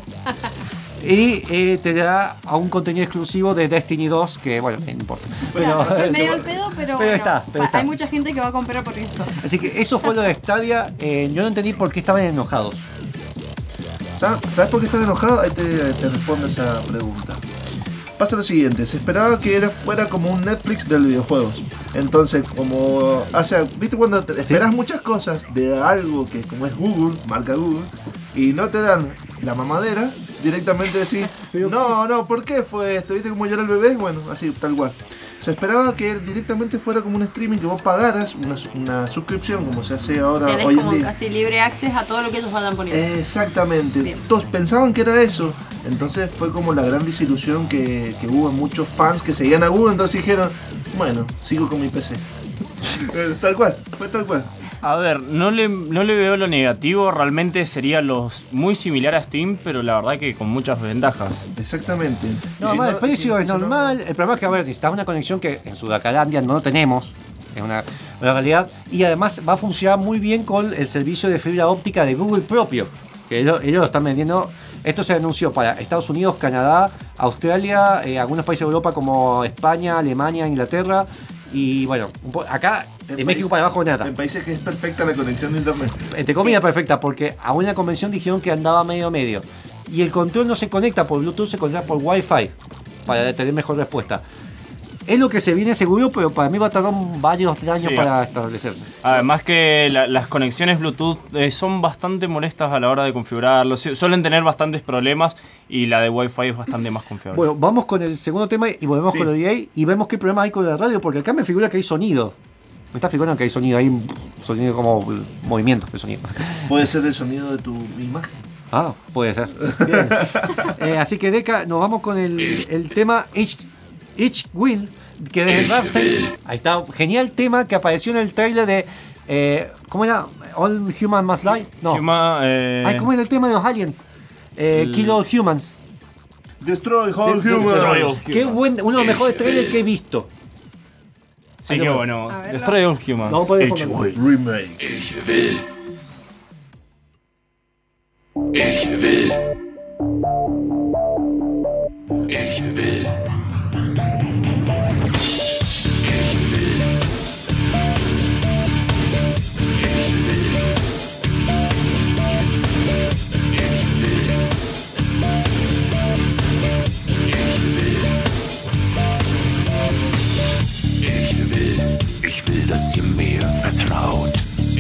Y te da a un contenido exclusivo de Destiny 2, que bueno, no importa. claro, es medio al pedo, pero bueno, está. hay mucha gente que va a comprar por eso. Así que eso fue lo de Stadia. Yo no entendí por qué estaban enojados. ¿Sabes por qué están enojados? Ahí te respondo esa pregunta. Pasa lo siguiente, se esperaba que fuera como un Netflix de los videojuegos. Entonces, ¿viste cuando te esperas muchas cosas de algo que como es Google, marca Google, y no te dan la mamadera? Directamente decís, no, ¿por qué fue esto? ¿Viste cómo llora el bebé? Bueno, así, tal cual. Se esperaba que directamente fuera como un streaming, que vos pagaras una suscripción, como se hace ahora Tenés hoy en como día. casi libre access a todo lo que ellos vayan poniendo. Exactamente. Bien. Todos pensaban que era eso. Entonces fue como la gran desilusión que hubo en muchos fans que seguían a Google. Entonces dijeron, bueno, sigo con mi PC. Tal cual, fue tal cual. A ver, no le veo lo negativo, realmente sería muy similar a Steam, pero la verdad que con muchas ventajas. Exactamente. No, además, el precio es normal. El problema es que, a ver, necesitas una conexión que en Sudacalandia no tenemos. Es una realidad. Y además va a funcionar muy bien con el servicio de fibra óptica de Google propio. Que ellos lo están vendiendo. Esto se anunció para Estados Unidos, Canadá, Australia, algunos países de Europa como España, Alemania, Inglaterra. Y bueno, acá en México para abajo nada. En países que es perfecta la conexión de internet. Entre comillas perfecta, porque a una convención dijeron que andaba medio. Y el control no se conecta por Bluetooth, se conecta por Wi-Fi para tener mejor respuesta. Es lo que se viene seguro, pero para mí va a tardar varios años para establecerse. Además que las conexiones Bluetooth son bastante molestas a la hora de configurarlo. Suelen tener bastantes problemas y la de Wi-Fi es bastante más confiable. Bueno, vamos con el segundo tema y volvemos con lo de EA y vemos qué problema hay con la radio, porque acá me figura que hay sonido. Me está figurando que hay sonido, hay un sonido como movimiento de sonido. Puede ser el sonido de tu imagen. Ah, puede ser. Bien. Así que Deca, nos vamos con el tema Each Will, que desde Rammstein, ahí está, genial tema que apareció en el trailer de ¿cómo era? All Human Must Die. No. ¿Cómo era el tema de los aliens? Kill All Humans. Destroy All Humans. Qué buen, uno de los mejores trailers que he visto. Sí, qué bueno. Destroy All Humans. Vamos por Each Will. Remake. Ich will. Ich will. Ich will. Ich will, dass ihr mir vertraut.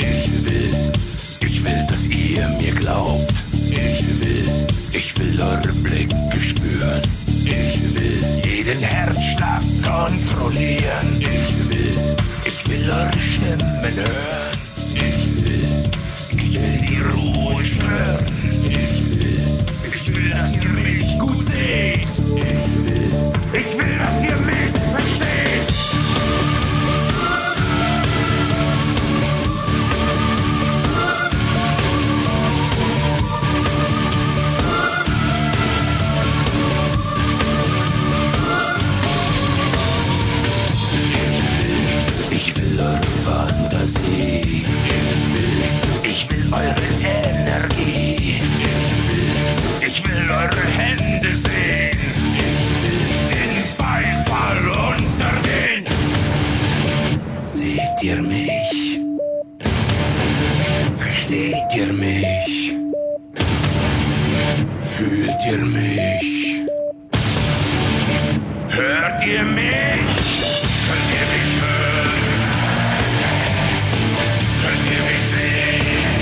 Ich will, dass ihr mir glaubt. Ich will eure Blicke spüren. Ich will jeden Herzschlag kontrollieren. Ich will eure Stimmen hören. Ich will die Ruhe stören. Ich will, dass ihr mich gut seht. Ich will, dass ihr mich versteht. Ich will eure Fantasie. Ich will eure Energie. Ich will eure Hände sehen. In Beifall untergehen. Seht ihr mich? Versteht ihr mich? Fühlt ihr mich? Hört ihr mich? Könnt ihr mich hören? Könnt ihr mich sehen?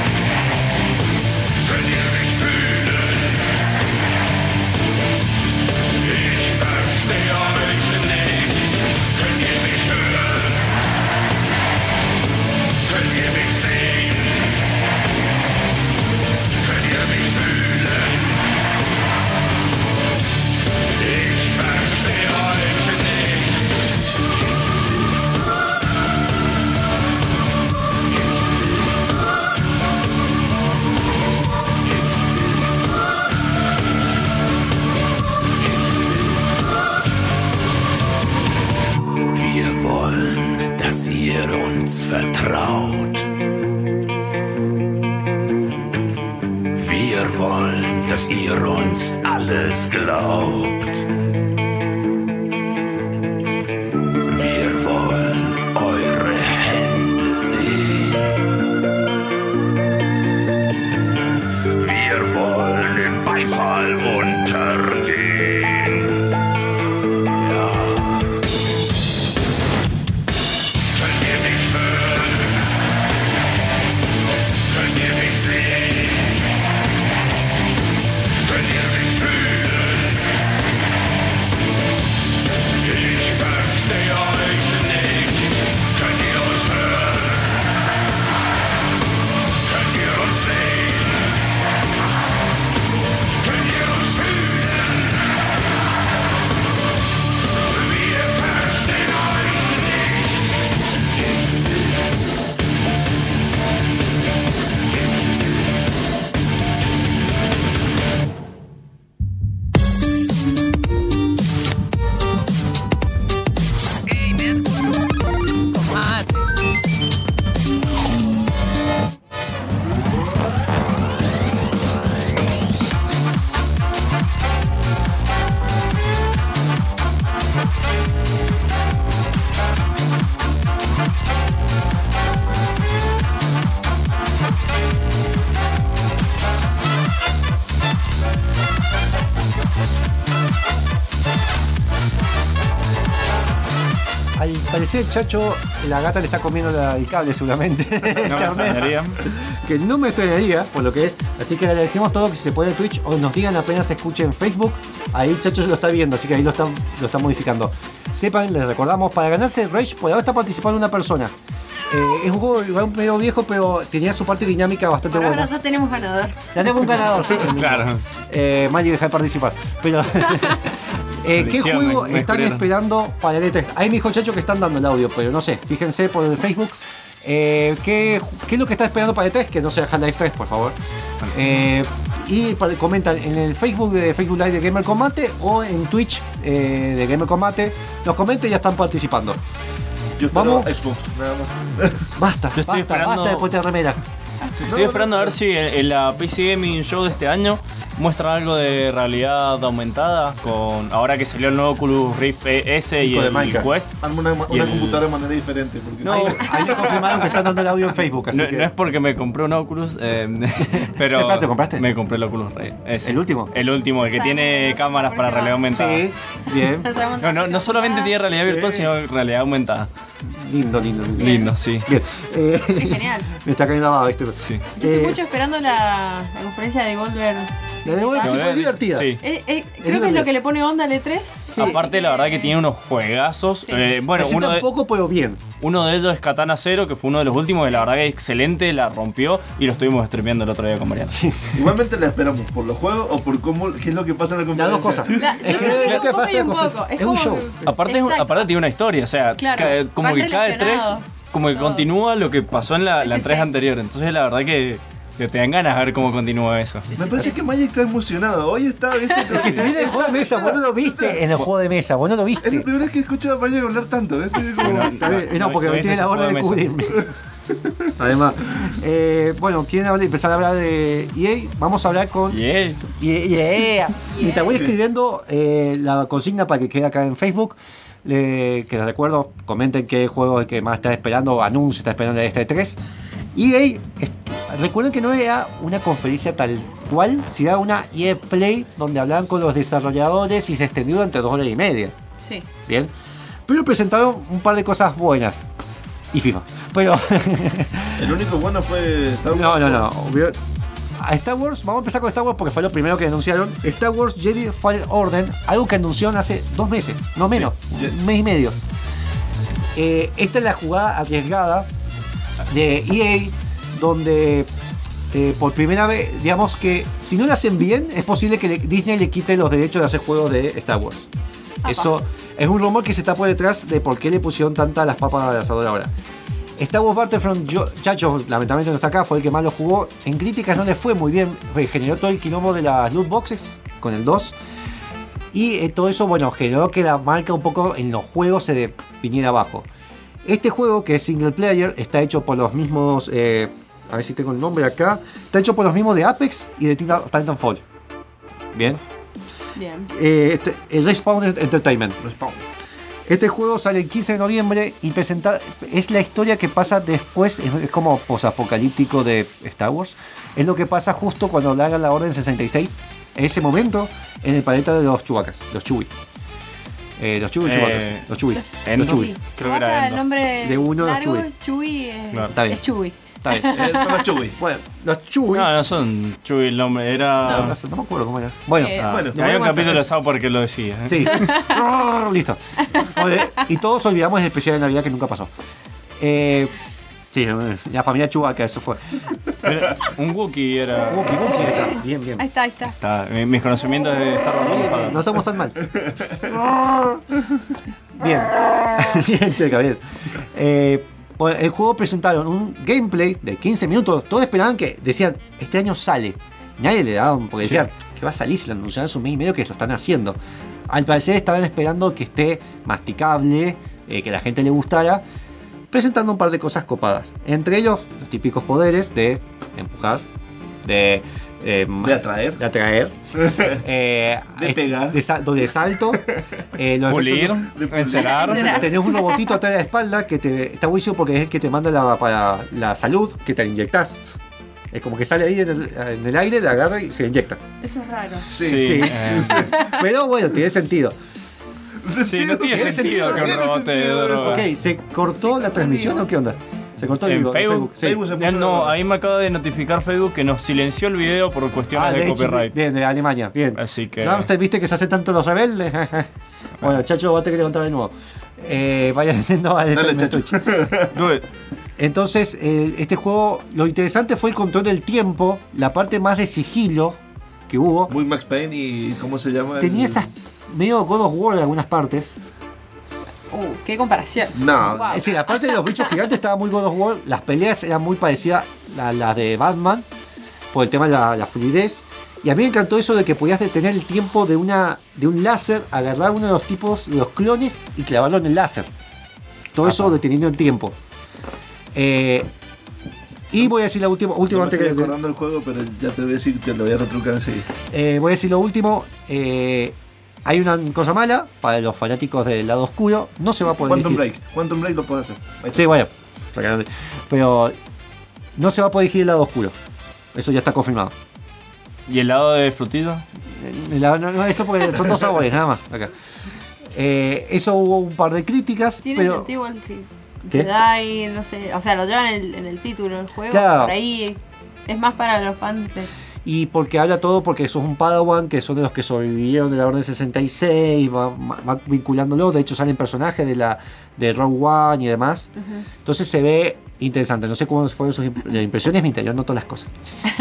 Könnt ihr mich fühlen? Ich verstehe euch nicht. Könnt ihr mich hören? Könnt ihr mich Wir wollen, dass ihr uns alles glaubt. Wir wollen eure Hände sehen. Wir wollen im Beifall untergehen. Ja. Könnt ihr mich hören? Könnt ihr mich sehen? Könnt ihr mich fühlen? Ich verstehe euch nicht. Könnt ihr uns hören? Könnt ihr uns sehen? Könnt ihr uns fühlen? Wir verstehen euch nicht. Con mate. Al parecer, Chacho, la gata le está comiendo el cable seguramente. No me extrañaría. Que no me extrañaría, por lo que es. Así que le agradecemos todo que se puede en Twitch o nos digan apenas se escuche en Facebook. Ahí Chacho lo está viendo, así que ahí lo está modificando. Sepan, les recordamos, para ganarse el Rage, por ahora está participando una persona. Es un juego igual medio viejo, pero tenía su parte dinámica bastante Por buena. ahora ya tenemos ganador. Ya tenemos un ganador. Claro. Maggi, deja de participar. Pero, ¿qué Maldición, juego me están descubrieron. esperando para el E3? Ahí me dijo Chacho que están dando el audio, pero no sé. Fíjense por el Facebook. ¿Qué es lo que está esperando para el E3? Que no sea Half-Life 3, por favor. Comentan en el Facebook de Facebook Live de Gamer Combate o en Twitch de Gamer Combate. Los comenten y ya están participando. Yo espero Vamos. Xbox, nada más. Basta, Yo estoy esperando- basta de ponerte de remera. Estoy esperando a ver si en la PC Gaming Show de este año muestra algo de realidad aumentada con ahora que salió el nuevo Oculus Rift S y Tipo de el Minecraft. Quest. Arma una Y el- computadora de manera diferente. Porque No. Ahí me confirmaron que están dando el audio en Facebook. Así No, que... no es porque me compré un Oculus, pero ¿Qué te compraste? me compré el Oculus Rift. ese. ¿El último? El último, el que Sabemos tiene que no, cámaras para por eso realidad va. aumentada. Sí, bien. No sabemos No, no solamente tiene realidad virtual, sino realidad aumentada. Lindo. Lindo, sí. Bien. Qué genial. Me está cayendo la baba, ¿viste? Yo estoy mucho esperando la conferencia de Devolver. La de Devolver sí fue divertida. Sí. Creo que es lo que le pone onda al E3. Sí. Aparte, la verdad que tiene unos juegazos. Sí. Bueno, Presenta poco, pero bien. uno de ellos es Katana Zero, que fue uno de los últimos, y la verdad que excelente, la rompió y lo estuvimos streameando el otro día con Mariana. Igualmente la esperamos por los juegos o por qué es lo que pasa en la Las conferencia. dos cosas. Yo creo que lo que un poco pasa y un con- poco. es un show. Aparte, Exacto. aparte tiene una historia, o sea, Claro, como van que cada tres, relacionados. como que Todo. continúa lo que pasó en la Sí, sí, entrega sí. anterior. Entonces, la verdad que te dan ganas de ver cómo continúa eso. Me parece que Maya está emocionado. Hoy está, ¿viste? Que te viene el juego de mesa, vos no lo viste en el juego de mesa, vos no lo Es la viste. primera vez que escucho a Maya hablar tanto, ¿viste? Como- Bueno, Está bien, no, porque no me es tiene ese la juego orden de de mesa. cubrirme. Además, bueno, ¿quieren empezar a hablar de EA? Vamos a hablar con Yeah. Yeah. Mientras voy escribiendo la consigna para que quede acá en Facebook, que les recuerdo, comenten qué juego es el que más está esperando o anuncio está esperando de este 3. EA, recuerden que no era una conferencia tal cual, sino una EA Play donde hablaban con los desarrolladores y se extendió durante 2 horas y media. Sí. Bien, pero presentaron un par de cosas buenas y FIFA. Pero El único bueno fue Star Wars. no. A Star Wars, vamos a empezar con Star Wars porque fue lo primero que anunciaron. Star Wars Jedi Fallen Order, algo que anunciaron hace 2 meses, no menos, Sí. un mes y medio. Esta es la jugada arriesgada de EA, donde por primera vez, digamos que si no lo hacen bien, es posible que Disney le quite los derechos de hacer juegos de Star Wars. Eso es un rumor que se está por detrás de por qué le pusieron tantas las papas al asador ahora. Star Wars Battlefront, Chacho lamentablemente no está acá, fue el que más lo jugó. En críticas no le fue muy bien, generó todo el quilombo de las loot boxes con el 2. Y todo eso, bueno, generó que la marca un poco en los juegos se viniera abajo. Este juego, que es single player, está hecho por los mismos A ver si tengo el nombre acá. Está hecho por los mismos de Apex y de Titanfall. Bien. Bien. El Respawn Entertainment. Este juego sale el 15 de noviembre y es la historia que pasa después, es como posapocalíptico de Star Wars. Es lo que pasa justo cuando hagan la Orden 66. En ese momento, en el planeta de los Chewbaccas, los Chewie. Los Chewie Chewbaccas. Los Chewie. Endo. Los Chewie. Creo que era el Endo. nombre De uno de los largo, Chewie. Chewie Claro. Está bien. es Chewie. Está bien. Son los Chewie. Bueno, los Chewie. No, no son Chewie el nombre, era... No me acuerdo cómo era. Bueno, bueno, y había un capítulo de South Park que lo decía. sí. Listo. Joder, y todos olvidamos el especial de Navidad que nunca pasó. Sí, la familia Chewbacca, eso fue. Era un Wookiee era... Wookie, está. Bien, bien. Ahí está, ahí está. Está, mis conocimientos de Star Wars. No estamos tan mal. Bien. Bien, Teca, bien. Bueno, el juego presentaron un gameplay de 15 minutos. Todos esperaban que decían, este año sale. Nadie le daban, porque decían que va a salir si lo anunciaron hace un mes y medio que lo están haciendo. Al parecer estaban esperando que esté masticable, que la gente le gustara, presentando un par de cosas copadas. Entre ellos, los típicos poderes de empujar, de atraer. De pegar. De salto. Los Pulir, efectos encerar. tenés un robotito atrás de la espalda que está buenísimo porque es el que te manda para la salud, que te la inyectás. Es como que sale ahí en el aire, la agarra y se la inyecta. Eso es raro. Sí. Pero bueno, tiene sentido. Sí, no tiene sentido que un robot te droga. Ok, ¿se cortó la transmisión o qué onda? ¿Se cortó el En vivo? Facebook, Sí. Facebook se puso no, ahí me acaba de notificar Facebook que nos silenció el video por cuestiones de copyright. Bien, de Alemania, bien. Así que... ¿Usted viste que se hace tanto los rebeldes? Bueno, Chacho, va a tener que levantar de nuevo. Vaya entendiendo a Dale, Chacho. Do it. Entonces, este juego, lo interesante fue el control del tiempo, la parte más de sigilo que hubo. Muy Max Payne y ¿cómo se llama? Tenía esas medio God of War en algunas partes. Qué comparación. No. Wow. Es decir, la parte de los bichos gigantes estaba muy God of War, las peleas eran muy parecidas a las de Batman, por el tema de la fluidez. Y a mí me encantó eso de que podías detener el tiempo de un láser, agarrar uno de los tipos, de los clones y clavarlo en el láser. Todo eso deteniendo el tiempo. Y voy a decir la última No me antes estoy que acordando el juego, pero ya te voy a decir que lo voy a retrucar enseguida. voy a decir lo último. Hay una cosa mala para los fanáticos del lado oscuro. No se va a poder Quantum Break lo puedo hacer. Sí, bueno. Pero no se va a poder elegir el lado oscuro. Eso ya está confirmado. ¿Y el lado de frutito? No, eso porque son dos sabores, nada más. Acá. Eso hubo un par de críticas. Tiene pero sentido igual, sí. ¿Qué? Jedi, no sé. O sea, lo llevan en el título del juego. Claro. Por ahí es más para los fans de... Y porque habla todo, porque sos un Padawan, que son de los que sobrevivieron de la Orden 66, va vinculándolo. De hecho, salen personajes de Rogue One y demás. Entonces se ve interesante. No sé cómo fueron sus impresiones, mi interior notó las cosas.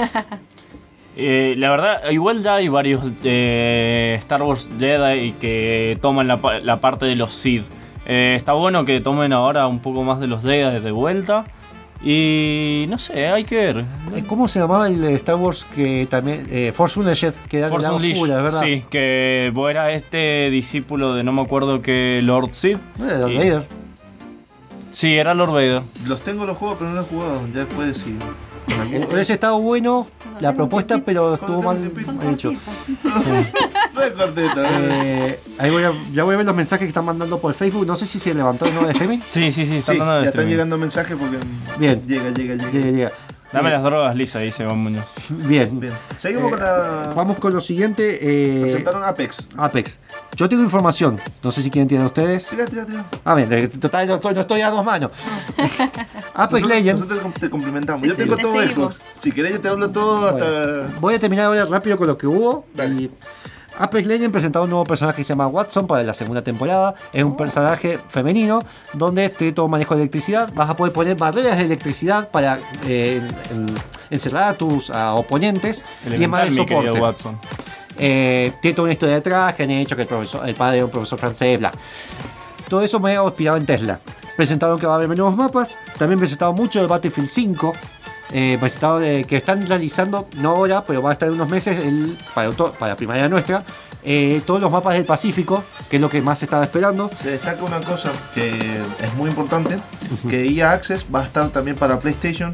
La verdad, igual ya hay varios Star Wars Jedi que toman la parte de los Sith. Está bueno que tomen ahora un poco más de los Jedi de vuelta. Y no sé, hay que ver. ¿Cómo se llamaba el Star Wars que también? Force Unleashed, que era Force la Unleashed, oscura, ¿verdad? sí, que vos eras este discípulo de no me acuerdo qué Lord Sith. Darth Vader. Sí, era Lord Vader. Los tengo los juegos, pero no los he jugado. Ya después sí. Hubiese estado bueno la propuesta, pero estuvo mal Son hecho. cortitas. Re cortito, Ahí ya voy a ver los mensajes que están mandando por Facebook. No sé si se levantó el nuevo streaming. Sí, están Sí, dando de ya están streaming. llegando mensajes porque Bien. llega. Dame las drogas, Lisa, dice Van Muñoz. Bien. Bien. Seguimos con la... Vamos con lo siguiente. Presentaron Apex. Apex. Yo tengo información. No sé si quieren tienen ustedes. Tira. A ver, total, no estoy a dos manos. Apex Legends. Nosotros te complementamos. Te Yo tengo te todo seguimos. Xbox. Si querés yo te hablo todo hasta... Voy a terminar ahora rápido con lo que hubo. Dale. Y Apex Legends presentó un nuevo personaje que se llama Watson para la segunda temporada. Es un personaje femenino donde tiene todo manejo de electricidad. Vas a poder poner barreras de electricidad para encerrar a tus oponentes. Y es más de Elemental, mi querido soporte. Watson. Tiene toda una historia detrás que han hecho que el padre era un profesor francés, bla. Todo eso me ha inspirado en Tesla. Presentaron que va a haber nuevos mapas. También presentaron mucho de Battlefield 5. Presentado que están realizando, no ahora, pero va a estar en unos meses para primavera nuestra, todos los mapas del Pacífico, que es lo que más se estaba esperando. Se destaca una cosa que es muy importante, que EA Access va a estar también para PlayStation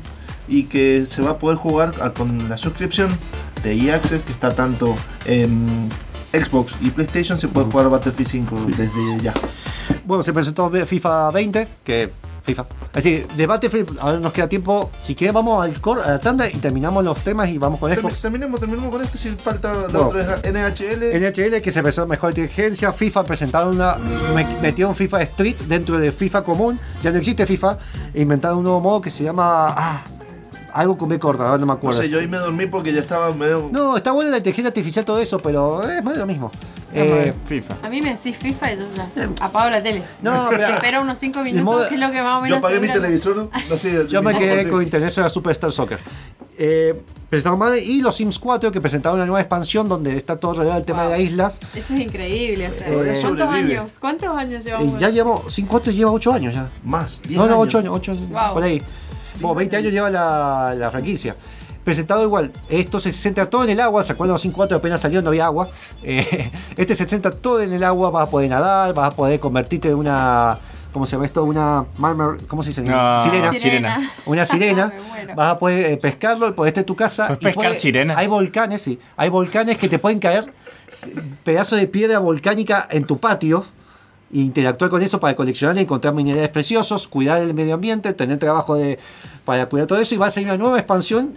y que se va a poder jugar con la suscripción de EA Access, que está tanto en Xbox y PlayStation. Se puede jugar Battlefield 5 desde ya. Bueno, se presentó FIFA 20, que FIFA. Así, de Battlefield, ahora nos queda tiempo. Si quieren, vamos a la tanda y terminamos los temas y vamos con Xbox. Terminemos con esto. Si falta la Bueno, otra es NHL. NHL, que se presentó mejor inteligencia. FIFA presentaron metieron FIFA Street dentro de FIFA común. Ya no existe FIFA. E inventaron un nuevo modo que se llama. Algo con B corta, ahora no me No acuerdo. sé, yo ahí me dormí porque ya estaba medio. No, está buena la inteligencia artificial, todo eso, pero es más de lo mismo. FIFA. A mí me decís FIFA y yo ya apago la tele. No, pero- Espero unos 5 modo- minutos, que es lo que más o menos. Yo apagué mi estoy durando. televisor. No sé, Yo me quedé sí. con internet sobre Superstar Soccer. Presentaron más y los Sims 4, que presentaron una nueva expansión donde está todo rodeado del tema Wow. de las islas. Eso es increíble. O sea, Eh, ¿Cuántos años llevamos? Ya llevamos, 4 lleva 8 años ya. Más. 10 No, años. 8 años, 8 Wow. por ahí. Bueno, 20 años lleva la franquicia. Presentado igual, esto se centra todo en el agua. ¿Se acuerdan? Los Sims 4 apenas salió, no había agua. Este se centra todo en el agua. Vas a poder nadar, vas a poder convertirte en una. ¿Cómo se llama esto? Una ¿cómo se dice? Sirena. Una sirena. Me muero. Vas a poder pescarlo, podés estar en tu casa. ¿Puedes y pescar sirenas? Hay volcanes, sí. Hay volcanes que te pueden caer pedazos de piedra volcánica en tu patio. E interactuar con eso para coleccionar y encontrar minerales preciosos, cuidar el medio ambiente, tener trabajo para cuidar todo eso. Y va a salir una nueva expansión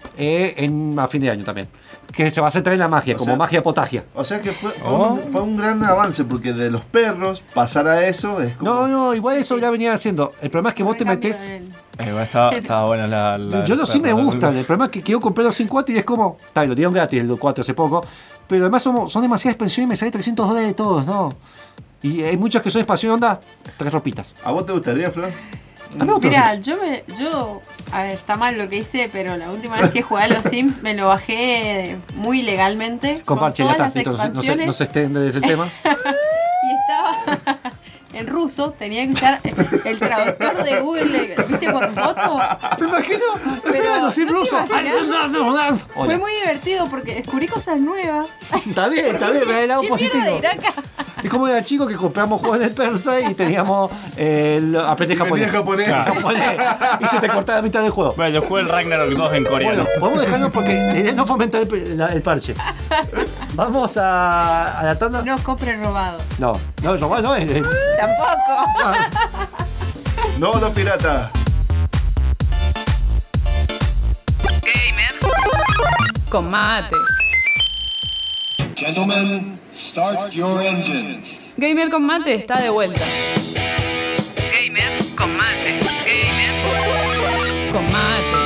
a fin de año también, que se va a centrar en la magia, O como sea- magia potagia. O sea que fue un gran avance, porque de los perros pasar a eso es como. No, igual eso ya venían haciendo. El problema es que vos te Cambio metés. en- Estaba buena la. Yo sí me gustan. El problema es que yo compré los 5 y es como. Lo dieron gratis los 4 hace poco. Pero además son demasiadas expansiones y me sale $300 de todos, ¿no? Y hay muchos que son expansión onda, 3 ropitas. ¿A vos te gustaría, Flor? A mí me gustan Mira, los yo, a ver, está mal lo que hice, pero la última vez que jugué a los Sims me lo bajé muy legalmente. Sims. Con parche, ya todas está. las Entonces, no expansiones. se extiende desde el tema. Y estaba en ruso, tenía que usar el traductor de Google, ¿viste? Por foto. Me imagino. Pero, Los Sims ¿no te rusos. imaginas? Fue Hola. muy divertido porque descubrí cosas nuevas. Está bien, me el lado ¿Qué positivo. mierda dirá acá? Es como era chico que compramos juegos en el persa y teníamos aprender japonés. Aprendí japonés. Y se te cortaba la mitad del juego. Bueno, yo jugué el Ragnarok 2 en coreano. Bueno, podemos dejarlo porque la idea es no fomentar el parche. Vamos a la tanda. No, compre robado. No, robar no es. Tampoco. No, los piratas. Con mate. Gentlemen, start your engines. Gamer con mate está de vuelta. Gamer con mate. Gamer Con mate.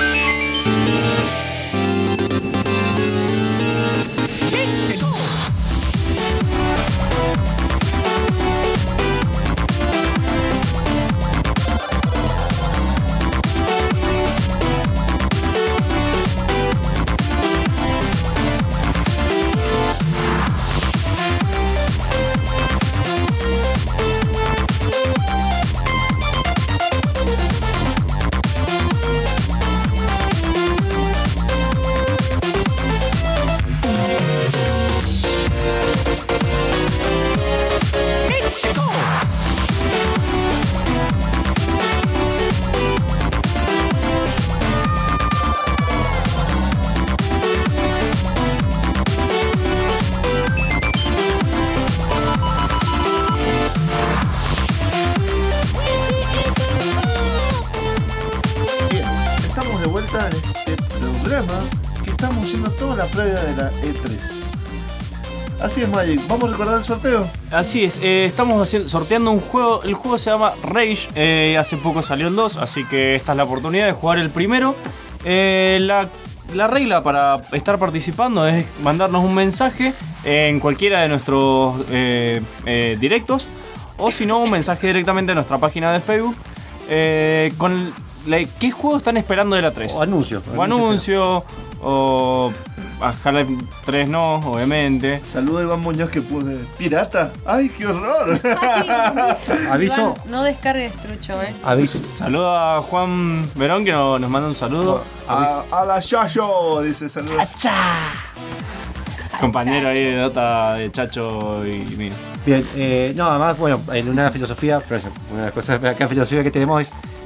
Bien, estamos de vuelta en este programa que estamos haciendo toda la previa de la E3. Así es, Magic. ¿Vamos a recordar el sorteo? Así es, estamos sorteando un juego. El juego se llama Rage. Hace poco salió el 2, así que esta es la oportunidad de jugar el primero. La regla para estar participando es mandarnos un mensaje en cualquiera de nuestros directos, o si no, un mensaje directamente a nuestra página de Facebook con qué juego están esperando de la 3. O anuncio. O anuncio, o a Half-Life 3 no, obviamente. Saluda a Iván Muñoz que pone pirata. ¡Ay, qué horror! Aviso. Iván, no descargues trucho, Aviso. Saluda a Juan Verón que nos manda un saludo. A la Yayo, dice saludos. Compañero ahí de nota de Chacho y mío. Bien, no, además, bueno, en una filosofía, una de las cosas de la filosofía que tenemos es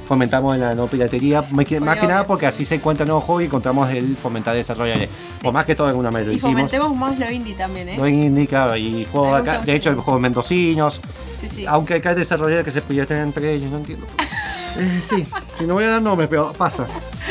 fomentamos la no piratería, más que Obvio. nada porque así se encuentran nuevos juegos y encontramos el fomentar desarrolladores. Por más que todo alguna vez lo Y hicimos. fomentemos más lo indie también, Lo indica y juegos Me gusta acá, mucho. de hecho el juegos mendocinos, Sí, sí. aunque acá hay desarrolladores que se piratean entre ellos, no entiendo. Sí, no voy a dar nombres, pero pasa.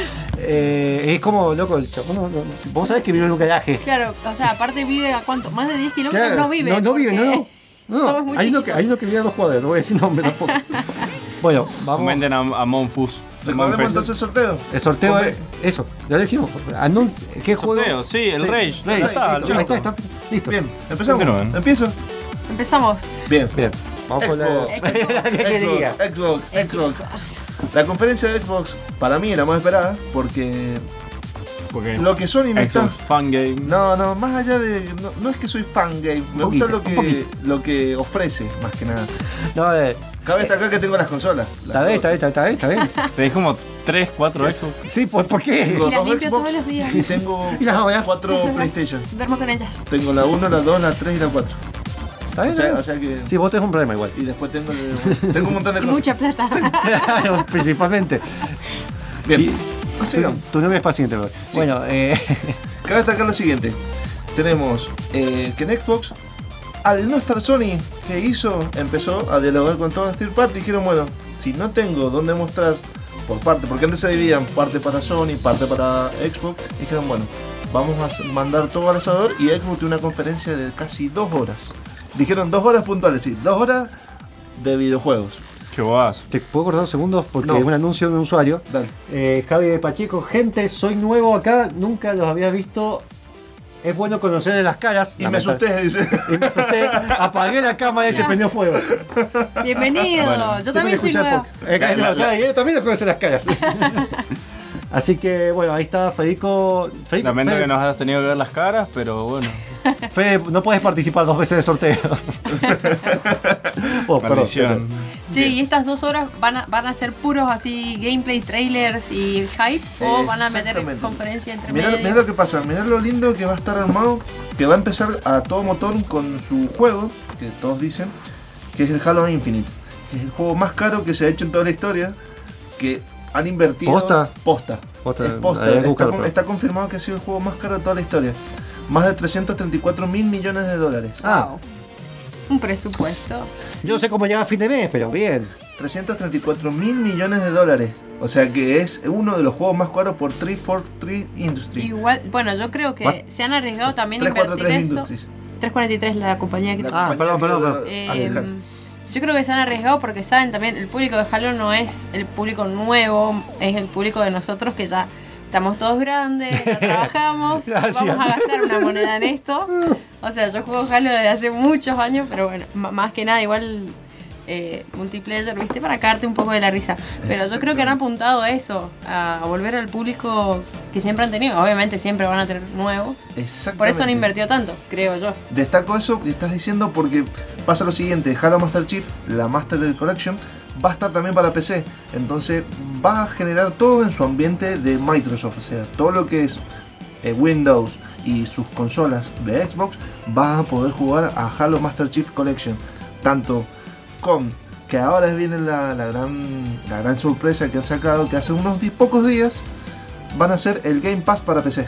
Es como, loco, el chabón, vos sabés que vive en un garaje. Claro, o sea, aparte vive a cuánto, más de 10 kilómetros Claro, no vive. no vive, porque no. somos muy Hay uno chiquitos. que vive a 2 cuadras, no voy a decir nombre tampoco. Bueno, vamos. Comenten a Monfus. Recordemos Monfest. entonces el sorteo. El sorteo es eso, ya lo dijimos. ¿Qué juego? Sorteo, sí, el Rage. Rage, Ya está, listo, lo está, listo. Bien, empezamos. Continúen. Empiezo. Empezamos. Bien. Bien, vamos con la. ¿Qué diga? Xbox. La conferencia de Xbox para mí era más esperada porque Porque lo que Sony no está. Xbox Fan Game. No, más allá de. No es que soy fan game, me gusta poquito, un poquito. lo que ofrece, más que nada. No, Cabe destacar que tengo las consolas. está bien. Tenés como 3, 4 Xbox. Sí, ¿por qué? Tengo Y las dos limpio Xbox todos los días. y tengo Y las joyas. 4 PlayStation. Duermo con ellas. Tengo la 1, la 2, la 3 y la 4. ¿Está bien? O sea que. Sí, vos tenés un problema igual. Y después tengo un montón de Y cosas. mucha plata. Principalmente. Bien. Y Sigamos. tu novia es paciente, bro. Sí. Bueno, Cabe destacar lo siguiente. Tenemos que en Xbox, al no estar Sony, ¿qué hizo? Empezó a dialogar con todas las third party. Dijeron, bueno, si no tengo dónde mostrar por parte, porque antes se dividían parte para Sony, parte para Xbox, dijeron, bueno, vamos a mandar todo al asador, y Xbox tiene una conferencia de casi 2 horas. Dijeron 2 horas puntuales, sí, 2 horas de videojuegos. Qué bobazo. ¿te puedo cortar 2 segundos? Porque No. es un anuncio de un usuario. Dale. Javi de Pacheco, gente, soy nuevo acá, nunca los había visto. Es bueno conocerles las caras. Y me asusté, dice. Y me asusté, apagué la cámara y se prendió fuego. Bienvenido. Bueno, Yo también soy nueva. Yo también los conocen las caras. Así que bueno, ahí está Federico. Lamento Fede, que nos hayas tenido que ver las caras, pero bueno. Fede, no puedes participar 2 veces en el sorteo. Oh, perdón, Maldición. perdón. Sí, y estas 2 horas van a ser puros así gameplay, trailers y hype, o van a meter Exactamente. conferencia entre Mirá medio. lo que pasa, mirá lo lindo que va a estar armado, que va a empezar a todo motor con su juego, que todos dicen, que es el Halo Infinite, que es el juego más caro que se ha hecho en toda la historia, que han invertido... ¿Posta? Posta. Posta, Es posta. había que buscarlo, pero- Está confirmado que ha sido el juego más caro de toda la historia. Más de 334 mil millones de dólares. Wow. Un presupuesto. Yo sé cómo llega a fin de mes, pero bien. 334 mil millones de dólares. O sea que es uno de los juegos más caros por 343 Industries. Igual, bueno, yo creo que What? se han arriesgado también a invertir 343 eso. Industries. 343 la compañía que La Ah, compañía perdón. que hace el Halo. yo creo que se han arriesgado porque saben también, el público de Halo no es el público nuevo, es el público de nosotros que ya estamos todos grandes, ya trabajamos, Gracias. vamos a gastar una moneda en esto. O sea, yo juego Halo desde hace muchos años, pero bueno, más que nada igual multiplayer, ¿viste? Para cagarte un poco de la risa. Pero yo creo que han apuntado a eso, a volver al público que siempre han tenido. Obviamente siempre van a tener nuevos. Exactamente. Por eso han invertido tanto, creo yo. Destaco eso que estás diciendo porque pasa lo siguiente, Halo Master Chief, la Master Collection, va a estar también para PC. Entonces va a generar todo en su ambiente de Microsoft. O sea, todo lo que es Windows y sus consolas de Xbox, vas a poder jugar a Halo Master Chief Collection. Tanto con, que ahora viene la gran sorpresa que han sacado, que hace unos pocos días van a ser el Game Pass para PC.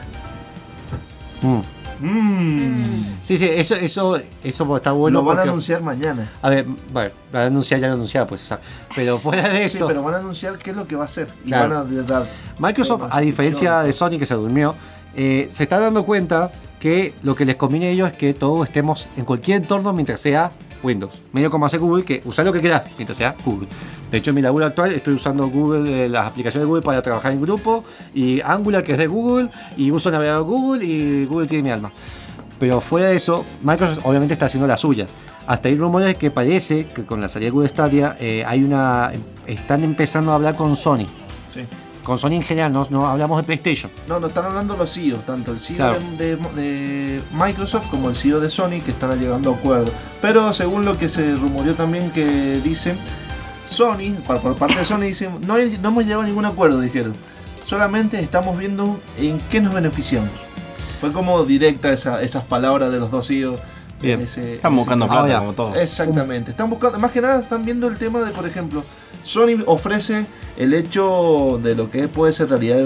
Sí, eso está bueno. Lo van a porque- anunciar mañana. A ver, bueno, van a anunciar, ya lo anunciaron, pues, o sea, pero fuera de Sí, eso, pero van a anunciar qué es lo que va a hacer. Y Claro. van a dar. Microsoft, a diferencia de Sony que se durmió, se está dando cuenta que lo que les conviene a ellos es que todos estemos en cualquier entorno mientras sea Windows. Medio como hace Google, que usa lo que quieras mientras sea Google. De hecho, en mi laburo actual estoy usando Google, las aplicaciones de Google para trabajar en grupo, y Angular, que es de Google, y uso navegador Google, y Google tiene mi alma. Pero fuera de eso, Microsoft obviamente está haciendo la suya. Hasta hay rumores que parece que con la salida de Google Stadia están empezando a hablar con Sony. Sí. Con Sony en general, no hablamos de PlayStation. No, están hablando los CEOs, tanto el CEO Claro. de Microsoft como el CEO de Sony, que están llegando a acuerdo. Pero según lo que se rumoreó también, que dicen Sony, por parte de Sony, dicen no hemos llegado a ningún acuerdo, dijeron. Solamente estamos viendo en qué nos beneficiamos. Fue como directa esas palabras de los dos CEOs, Bien. Están en buscando ese plata caso. como todo. Exactamente. Están buscando, más que nada están viendo el tema de, por ejemplo, Sony ofrece el hecho de lo que puede ser realidad,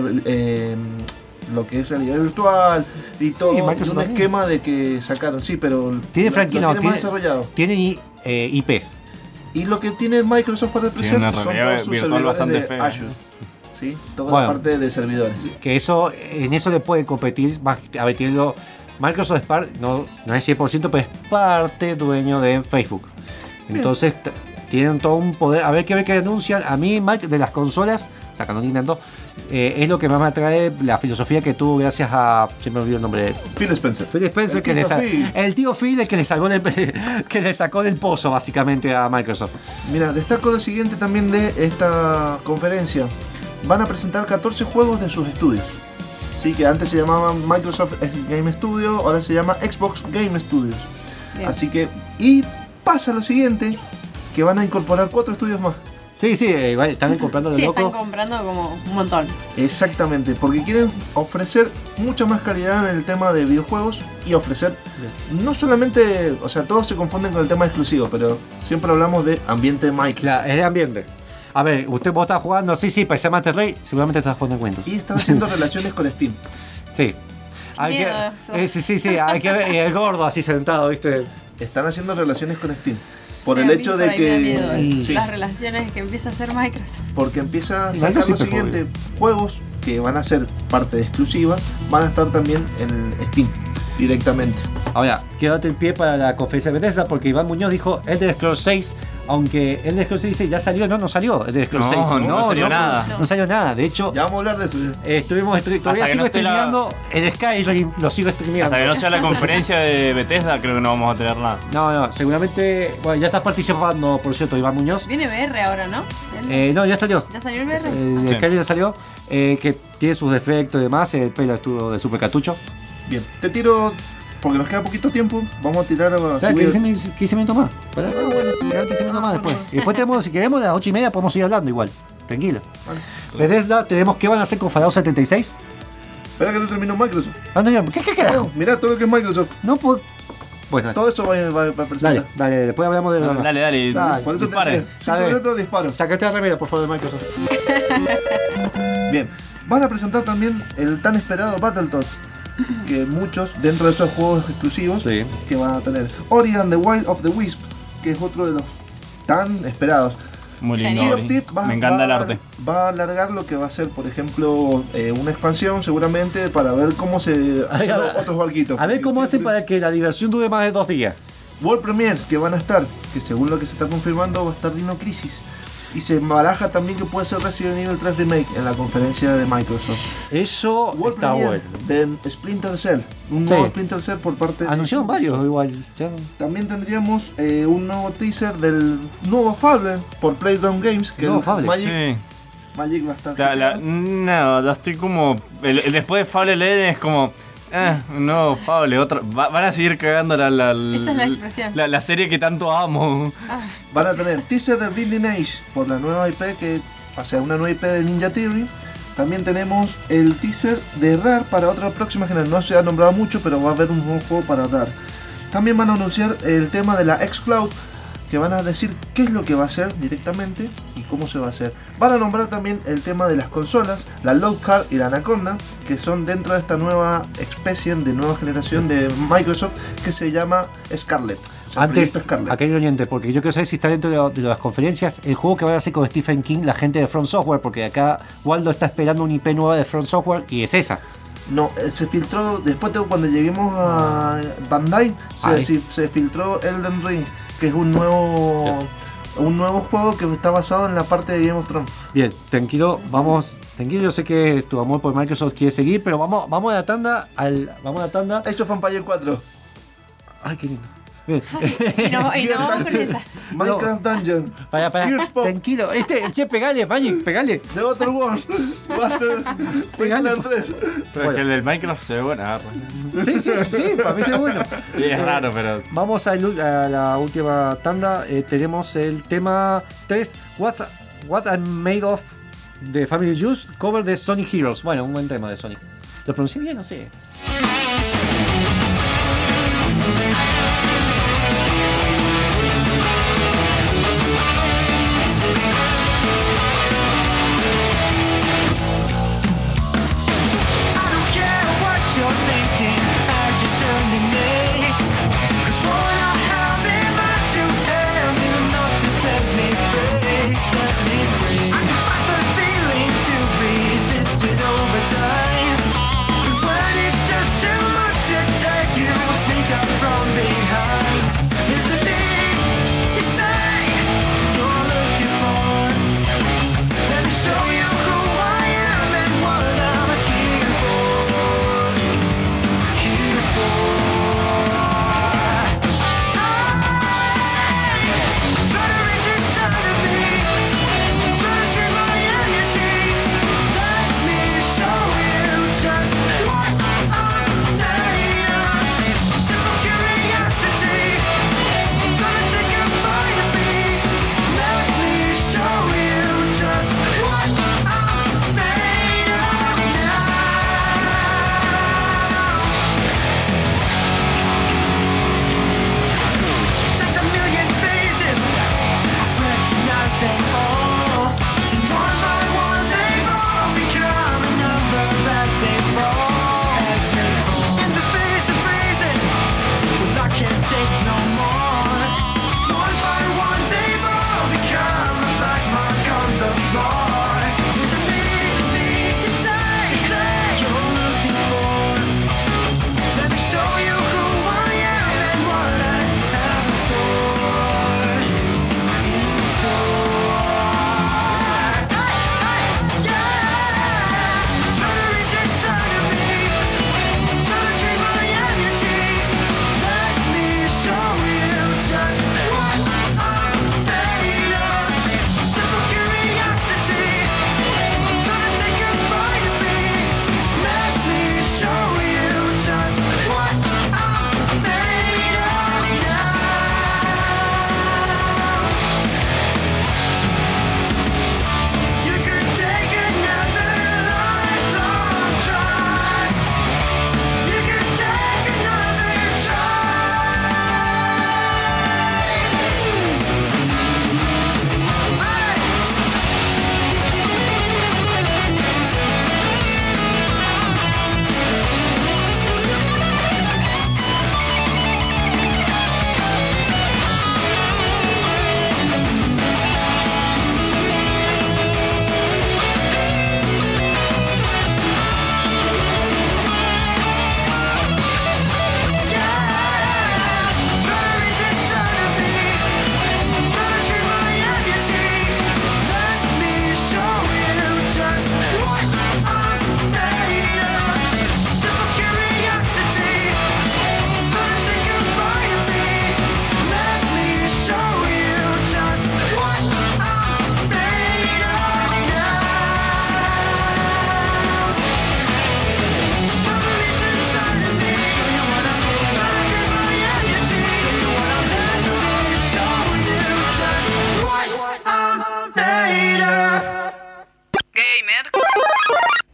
lo que es realidad virtual y Sí, todo, Microsoft un también. esquema de que sacaron, sí, pero Tiene lo franquicia, no, tiene más desarrollado. tienen IPs. Y lo que tiene Microsoft para ofrecer una son realidad todos sus virtual servidores bastante de fea. Azure. ¿Sí? Toda Bueno. la parte de servidores. Que eso, en eso le puede competir más. A ver, Microsoft es no es 100%, pero es parte dueño de Facebook. Entonces tienen todo un poder. A ver qué anuncian. A mí, de las consolas, sacando Nintendo, es lo que más me atrae la filosofía que tuvo gracias a. Se me olvidó el nombre de él. Phil Spencer. Phil Spencer, El que tío Phil. el tío Phil, el que le salvó que le sacó del pozo básicamente a Microsoft. Mira, destaco lo siguiente también de esta conferencia. Van a presentar 14 juegos de sus estudios. Sí, que antes se llamaban Microsoft Game Studio, ahora se llama Xbox Game Studios. Bien. Así que, y pasa lo siguiente, que van a incorporar 4 estudios más. Sí, están comprando de Sí, loco. están comprando como un montón. Exactamente, porque quieren ofrecer mucha más calidad en el tema de videojuegos y ofrecer no solamente, o sea, todos se confunden con el tema exclusivo, pero siempre hablamos de ambiente Microsoft. Claro, es de ambiente. A ver, vos está jugando, sí, para llamar Rey, seguramente estás jugando en cuentos. Y están haciendo relaciones con Steam. Sí. Hay Miedo que, eso. sí, hay que ver el gordo así sentado, ¿viste? Están haciendo relaciones con Steam. Por Sí, el a mí hecho por de ahí me da que... miedo, Sí, las relaciones que empieza a hacer Microsoft. porque empieza a Sí, sacar lo Microsoft, siguiente. Juegos que van a ser parte de exclusivas van a estar también en Steam directamente. Ahora, quédate en pie para la conferencia de Bethesda porque Iván Muñoz dijo Elder Scrolls 6, aunque Elder Scrolls 6 dice, ¿ya salió? No salió Elder Scrolls 6. No salió nada. No salió nada. De hecho, Ya vamos a hablar de eso. todavía que sigo no esté la- streameando el Skyrim, lo sigo streameando. Hasta que no sea la conferencia de Bethesda, creo que no vamos a tener nada. No, seguramente, bueno, ya estás participando, por cierto, Iván Muñoz. Viene VR ahora, ¿no? Él- No, ya salió. ¿Ya salió el VR? El Sí. Skyrim ya salió, que tiene sus defectos y demás, el pelo estuvo de super cartucho. Bien, te tiro, porque nos queda poquito tiempo, vamos a tirar a ¿Sabes subir- 15 minutos más? Bueno, 15 minutos más después. Y después tenemos, si queremos, a las 8:30 podemos seguir hablando igual. Tranquilo. Vale. Bethesda, tenemos qué van a hacer con Fallout 76. Espera que te termino Microsoft. Ah, no, ¿qué carajo? Mirá todo lo que es Microsoft. No puedo. Bueno, Todo eso va a presentar. dale, después hablamos de lo demás. Dale, Dale, Por eso dispare. te decía, 5 Dale. minutos disparo. Sácate la remera, por favor, de Microsoft. Bien, van a presentar también el tan esperado Battletoads, que muchos dentro de esos juegos exclusivos Sí. que van a tener. Ori and the Wild of the Wisp, que es otro de los tan esperados. Muy Sea lindo. of Ori. Thieves Me encanta el arte. Va a alargar lo que va a ser, por ejemplo, una expansión seguramente para ver cómo se A ver, hacen a ver, otros barquitos. A ver cómo hacen Siempre- para que la diversión dure más de 2 días. World Premiers que van a estar, que según lo que se está confirmando va a estar Dino Crisis. Y se baraja también que puede ser Resident Evil 3 Remake en la conferencia de Microsoft. Eso World está Premiere bueno. de Splinter Cell. Un Sí. nuevo Splinter Cell por parte Anunciaron varios igual. Ya. También tendríamos un nuevo teaser del nuevo Fable por Playground Games. Que Nuevo el Fable. Magic, Sí. Magic va a estar. No, ya estoy como. El después de Fable Legends es como. No, Fable, otro. Van a seguir cagando Esa es la expresión. la serie que tanto amo. Van a tener teaser de Blinding Age por la nueva IP, o sea, una nueva IP de Ninja Theory. También tenemos el teaser de RAR para otra próxima generación. No se ha nombrado mucho, pero va a haber un nuevo juego para RAR. También van a anunciar el tema de la xCloud, que van a decir qué es lo que va a hacer directamente y cómo se va a hacer. Van a nombrar también el tema de las consolas, la Lockhart y la Anaconda, que son dentro de esta nueva especie de nueva generación de Microsoft que se llama Scarlet. O sea, Antes, Proyecto Scarlet. aquel oyente, porque yo quiero saber si está dentro de las conferencias el juego que van a hacer con Stephen King, la gente de From Software, porque acá Waldo está esperando una IP nueva de From Software y es esa. No, se filtró, después cuando lleguemos a Bandai, se filtró Elden Ring, que es un nuevo juego que está basado en la parte de Game of Thrones. Bien, tranquilo, tranquilo, yo sé que tu amor por Microsoft quiere seguir, pero vamos a la tanda, vamos a la tanda. Age of Empires 4. Ay, qué lindo. Bien. Y no vamos con esa. Minecraft Dungeon. Para, Gears Pop. tranquilo. Che, pegale, Magic, pegale. The Outer Worlds. Pegale. 3. Pero es que el del Minecraft se ve bueno. Sí, para mí es bueno. Y es raro, pero. Vamos a la última tanda. Tenemos el tema 3, What I'm Made Of, de Family Juice, cover de Sonic Heroes. Bueno, un buen tema de Sonic. ¿Lo pronuncié bien? No sé.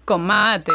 con mate.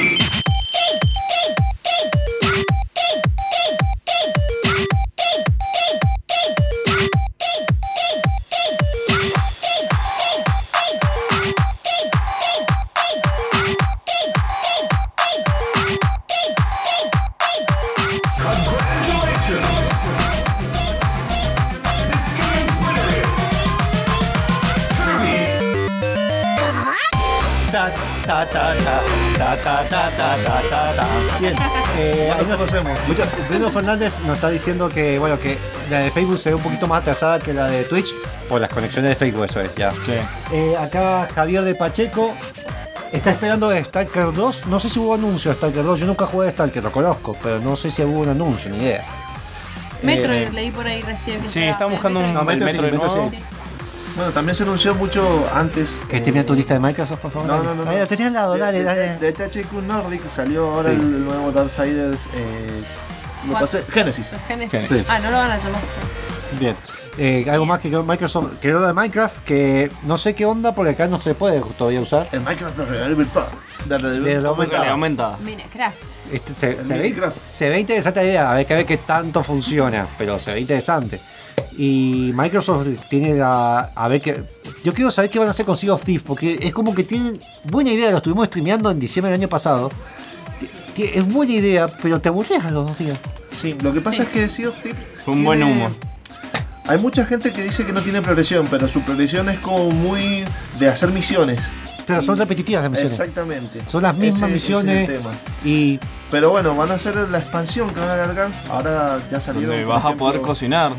Bien, Bruno Fernández nos está diciendo que bueno que la de Facebook se ve un poquito más atrasada que la de Twitch por las conexiones de Facebook, eso es ya. Sí. Acá Javier de Pacheco está esperando de Stalker 2. No sé si hubo anuncio de Stalker 2. Yo nunca jugué a Stalker, lo conozco, pero no sé si hubo un anuncio, ni idea. Metroid, leí por ahí recién. Que Sí, estaba- están buscando un Metro Metro sí, Metro nuevo. sí. Bueno, también se anunció mucho antes. Que esté bien tu lista de Microsoft, por favor. No. Ahí la tenía al lado, dale. De THQ Nordic salió ahora Sí. el nuevo Darksiders. Me What? pasé, Genesis. Genesis. Sí. Ah, no lo van a llamar. Bien. Algo más que Microsoft, que lo de Minecraft, que no sé qué onda, porque acá no se puede todavía usar. El Minecraft de Realidad Virtual. De De realidad lo Realidad aumentada. Minecraft. Se ve interesante la idea, a ver qué tanto funciona, pero se ve interesante. Y Microsoft tiene a ver qué. Yo quiero saber qué van a hacer con Sea of Thieves, porque es como que tienen buena idea, lo estuvimos streameando en diciembre del año pasado. Es buena idea, pero te aburres a los 2 días. Sí, lo que pasa es que Sea of Thieves Fue un buen humo. Hay mucha gente que dice que no tiene progresión, pero su progresión es como muy de hacer misiones. Pero son repetitivas las misiones. Exactamente. Son las mismas Ese es misiones. el tema. Y Pero bueno, van a hacer la expansión que van a alargar. Ahora ya salieron. Donde por vas a ejemplo, poder cocinar.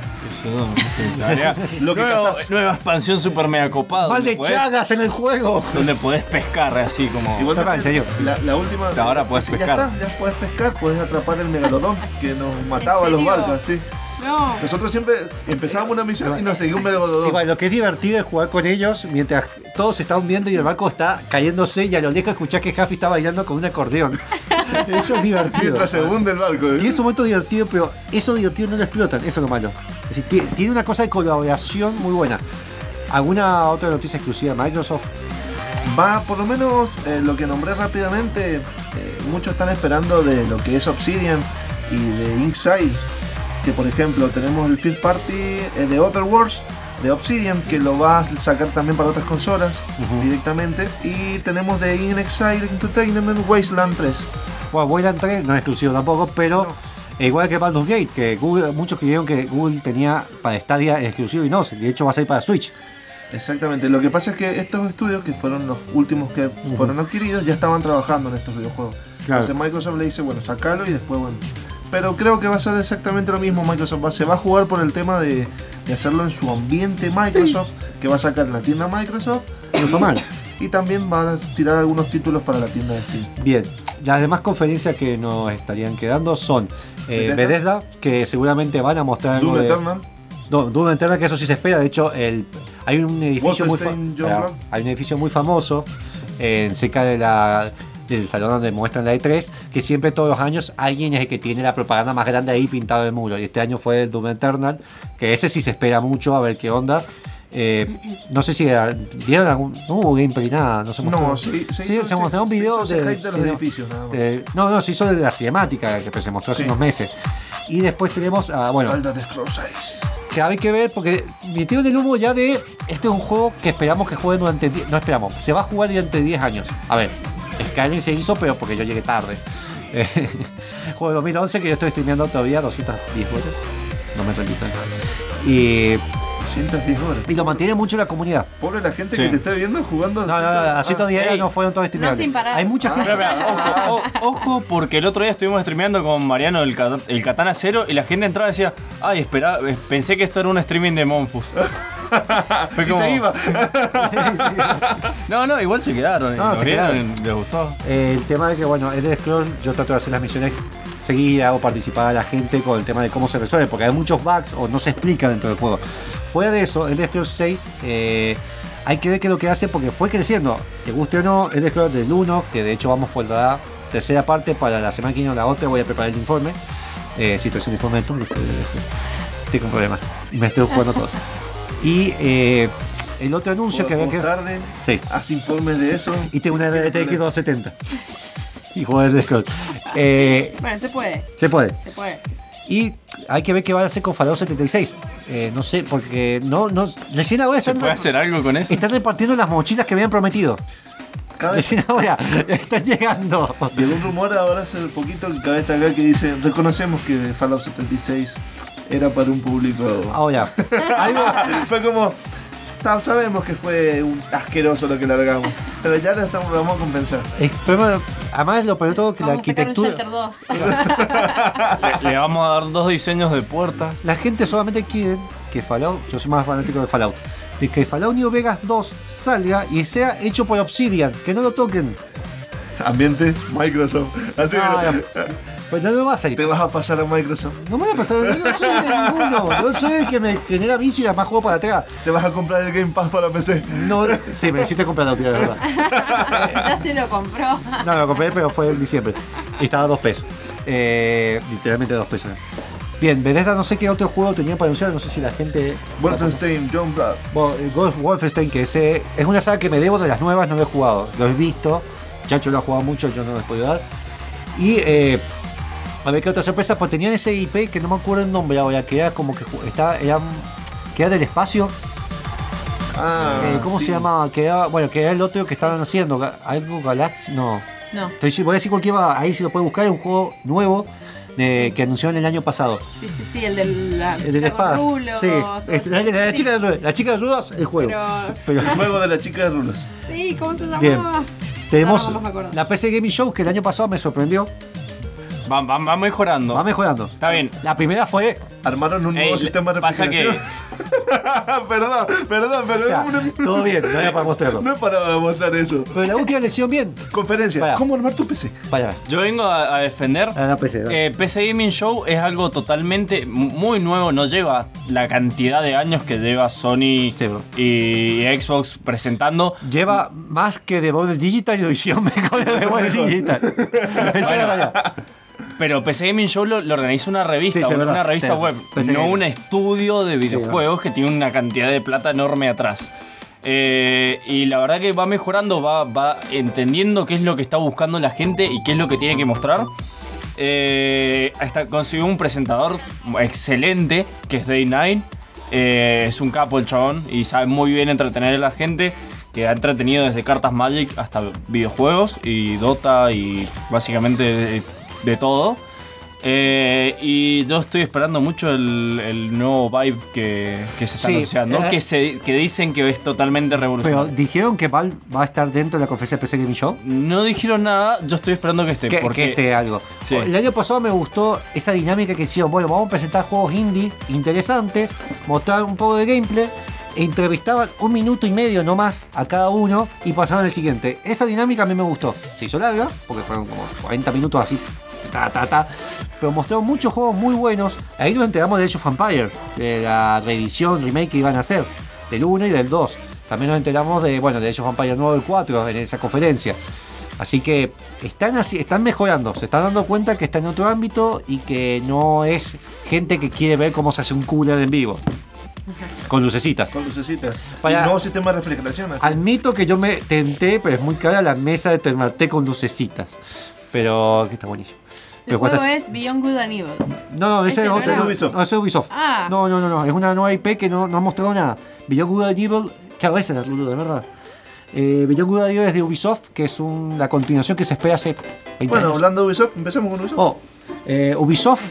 Lo que cazás. Nueva expansión super mega copada. mal de chagas en el juego. Donde podés pescar así como. Igual En serio. La última. Ahora puedes sí, pescar. Ya está, ya puedes pescar, puedes atrapar el megalodón que nos mataba a los serio? barcos, sí. No. Nosotros siempre empezábamos una misión y nos seguía un megalodón. Igual, lo que es divertido es jugar con ellos mientras todo se está hundiendo y el barco está cayéndose y a lo lejos escuchás que Huffy está bailando con un acordeón. Eso es divertido. Mientras se hunde el barco. Tiene su momento divertido, pero eso divertido no lo explotan, eso es lo malo. Es decir, tiene una cosa de colaboración muy buena. ¿Alguna otra noticia exclusiva de Microsoft? Va, por lo menos lo que nombré rápidamente, muchos están esperando de lo que es Obsidian y de Inxile, que por ejemplo tenemos el First Party de Other Worlds de Obsidian, que lo va a sacar también para otras consolas directamente, y tenemos de Inxile Entertainment Wasteland 3. Bueno, Wayland 3 no es exclusivo tampoco, pero igual que Baldur's Gate, que Google, muchos creyeron que Google tenía para Stadia exclusivo y no, de hecho va a ser para Switch. Exactamente, lo que pasa es que estos estudios, que fueron los últimos que fueron adquiridos, ya estaban trabajando en estos videojuegos. Claro. Entonces Microsoft le dice, bueno, sacalo y después, bueno. Pero creo que va a ser exactamente lo mismo. Microsoft se va a jugar por el tema de hacerlo en su ambiente Microsoft, que va a sacar en la tienda Microsoft. No está mal. Y también van a tirar algunos títulos para la tienda de Steam. Bien, las demás conferencias que nos estarían quedando son Bethesda, que seguramente van a mostrar algo Doom de Eternal. Doom Eternal, que eso sí se espera. De hecho, hay un edificio Wolfenstein Youngblood. hay un edificio muy famoso cerca del salón donde muestran la E3, que siempre todos los años alguien es el que tiene la propaganda más grande ahí pintado en el muro. Y este año fue el Doom Eternal, que ese sí se espera mucho, a ver qué onda. No sé si dieron algún. No hubo gameplay, nada, no se mostró. No, sí, hizo se mostró un video de de los edificios, nada más. no, se hizo de la cinemática que se mostró hace unos meses. Y después tenemos bueno, Elder Scrolls 6. que hay que ver porque metieron el humo ya de este es un juego que esperamos que juegue durante no esperamos, se va a jugar durante 10 años. A ver, Skyrim se hizo, pero porque yo llegué tarde. Juego de 2011 que yo estoy streameando todavía 210 horas. No me rendí tanto. Y 210 horas. lo mantiene mucho la comunidad. Pobre la gente Sí. que te está viendo jugando. No, a 110 horas no fueron todos No streameables. sin parar. Hay mucha gente. Ojo, porque el otro día estuvimos streameando con Mariano el Katana 0 y la gente entraba y decía, ay, espera, pensé que esto era un streaming de Monfus. Fue Y se iba. No, igual se quedaron. No, se quedaron. Les gustó. El tema de que, bueno, el Scroll, yo trato de hacer las misiones seguidas o participar a la gente con el tema de cómo se resuelve, porque hay muchos bugs o no se explica dentro del juego. Fuera de eso, el Scroll 6, hay que ver qué es lo que hace, porque fue creciendo. Te guste o no, el Scroll del 1, que de hecho vamos por la tercera parte para la semana que viene o la otra, voy a preparar el informe. Si estoy haciendo informe de todo, estoy con problemas. Me estoy jugando todos. Y el otro anuncio que había que. tarde, Sí. haz informes de eso. Y tengo una RTX 270. Y jugar el Scroll. Bueno, se puede. Se puede. Se puede. Y hay que ver qué va a hacer con Fallout 76. No sé, porque no recién ahora ¿Se puede hacer algo con eso? están repartiendo las mochilas que habían prometido. Cada vez Recién ahora están llegando. llegó un rumor ahora hace poquito que cada vez está acá que dice, reconocemos que Fallout 76 era para un público. Ahora, algo, Fue como, sabemos que fue un asqueroso lo que largamos, pero ya lo vamos a compensar. pero además lo peor de todo que la Vamos a sacar un arquitectura. Shelter 2. Le vamos a dar 2 diseños de puertas. La gente solamente quiere que Fallout, yo soy más fanático de Fallout, de que Fallout New Vegas 2 salga y sea hecho por Obsidian, que no lo toquen. Ambiente, Microsoft. Así Pues no lo va a salir. te vas a pasar a Microsoft. No me voy a pasar, yo no soy de ninguno, yo soy el que me genera vicio y además juego para atrás. Te vas a comprar el Game Pass para PC. No, sí, me necesito comprar la tía, la verdad. Ya se lo compró. No, lo compré, pero fue en diciembre. Y estaba a $2. Literalmente $2. Bien, Bethesda no sé qué otro juego tenía para anunciar, no sé si la gente. Wolfenstein, John Blood. Wolfenstein, que es una saga que me debo de las nuevas, no lo he jugado. Lo he visto, Chacho lo ha jugado mucho, yo no lo he podido dar. Y a ver qué otra sorpresa, pues tenían ese IP que no me acuerdo el nombre ahora, que era como que que era del espacio. ¿Cómo sí. se llamaba? Que era el otro que estaban haciendo, algo Galaxy, no. No. Voy a decir cualquier, ahí si lo puede buscar, es un juego nuevo que anunciaron el año pasado. Sí, el de la El de la chica espada. con rulos. Sí, todo es eso. la chica de rulos, el juego. Pero El juego de la chica de rulos. Sí, ¿cómo se llamaba? bien. Tenemos No me acuerdo. la PC Gaming Show, que el año pasado me sorprendió. Va mejorando. Va mejorando. Está bien. La primera fue. Armaron un nuevo sistema de pasa refrigeración. perdón, pero Ya, todo bien, no era para mostrarlo. no es para mostrar eso. Pero la última lección bien. Conferencia, Vaya. ¿cómo armar tu PC? Vaya, Yo vengo a defender. a la PC. ¿no? PC Gaming Show es algo totalmente muy nuevo, no lleva la cantidad de años que lleva Sony Sí, bro. y Xbox presentando. Lleva más que Devolver Digital y lo hicieron mejor de Devolver Digital. Esa era la realidad. Pero PC Gaming Show lo organiza una revista, Sí, sí, verdad. una revista Sí, web, PC no Gaming. un estudio de videojuegos que tiene una cantidad de plata enorme atrás. Y la verdad que va mejorando, va entendiendo qué es lo que está buscando la gente y qué es lo que tiene que mostrar. Consiguió un presentador excelente, que es Day9. Es un capo el chabón y sabe muy bien entretener a la gente, que ha entretenido desde cartas Magic hasta videojuegos y Dota y básicamente de todo. Y yo estoy esperando mucho el nuevo vibe que se está Sí, anunciando, que dicen que es totalmente Pero revolucionario. dijeron que Valve va a estar dentro de la conferencia de PC Gaming Show. No dijeron nada, yo estoy esperando que esté. Que porque esté algo. Sí. El año pasado me gustó esa dinámica que hicieron. Bueno, vamos a presentar juegos indie interesantes, mostrar un poco de gameplay, e entrevistaban 1 minuto y medio no más a cada uno y pasaban al siguiente. Esa dinámica a mí me gustó. Se hizo larga, porque fueron como 40 minutos así. Pero mostraron muchos juegos muy buenos. Ahí nos enteramos de Age of Empires, de la reedición, remake que iban a hacer, del 1 y del 2. También nos enteramos de Age of Empires 9 y 4 en esa conferencia. Así que están mejorando, se están dando cuenta que está en otro ámbito y que no es gente que quiere ver cómo se hace un cooler en vivo. Con lucecitas. Con lucecitas. Vaya. Y nuevo sistema de refrigeración. Así. Admito que yo me tenté, pero es muy cara la mesa de Thermaltake con lucecitas. Pero que está buenísimo. El Pero juego cuesta- es Beyond Good and Evil. No, ese ¿Ese es no era? Ubisoft. No, ese es Ubisoft. Ah. No. Es una nueva IP que no ha mostrado nada. Beyond Good and Evil, claro, esa es la de verdad. Beyond Good and Evil es de Ubisoft, que es la continuación que se espera hace 20 Bueno, años. hablando de Ubisoft, empecemos con Ubisoft. Ubisoft.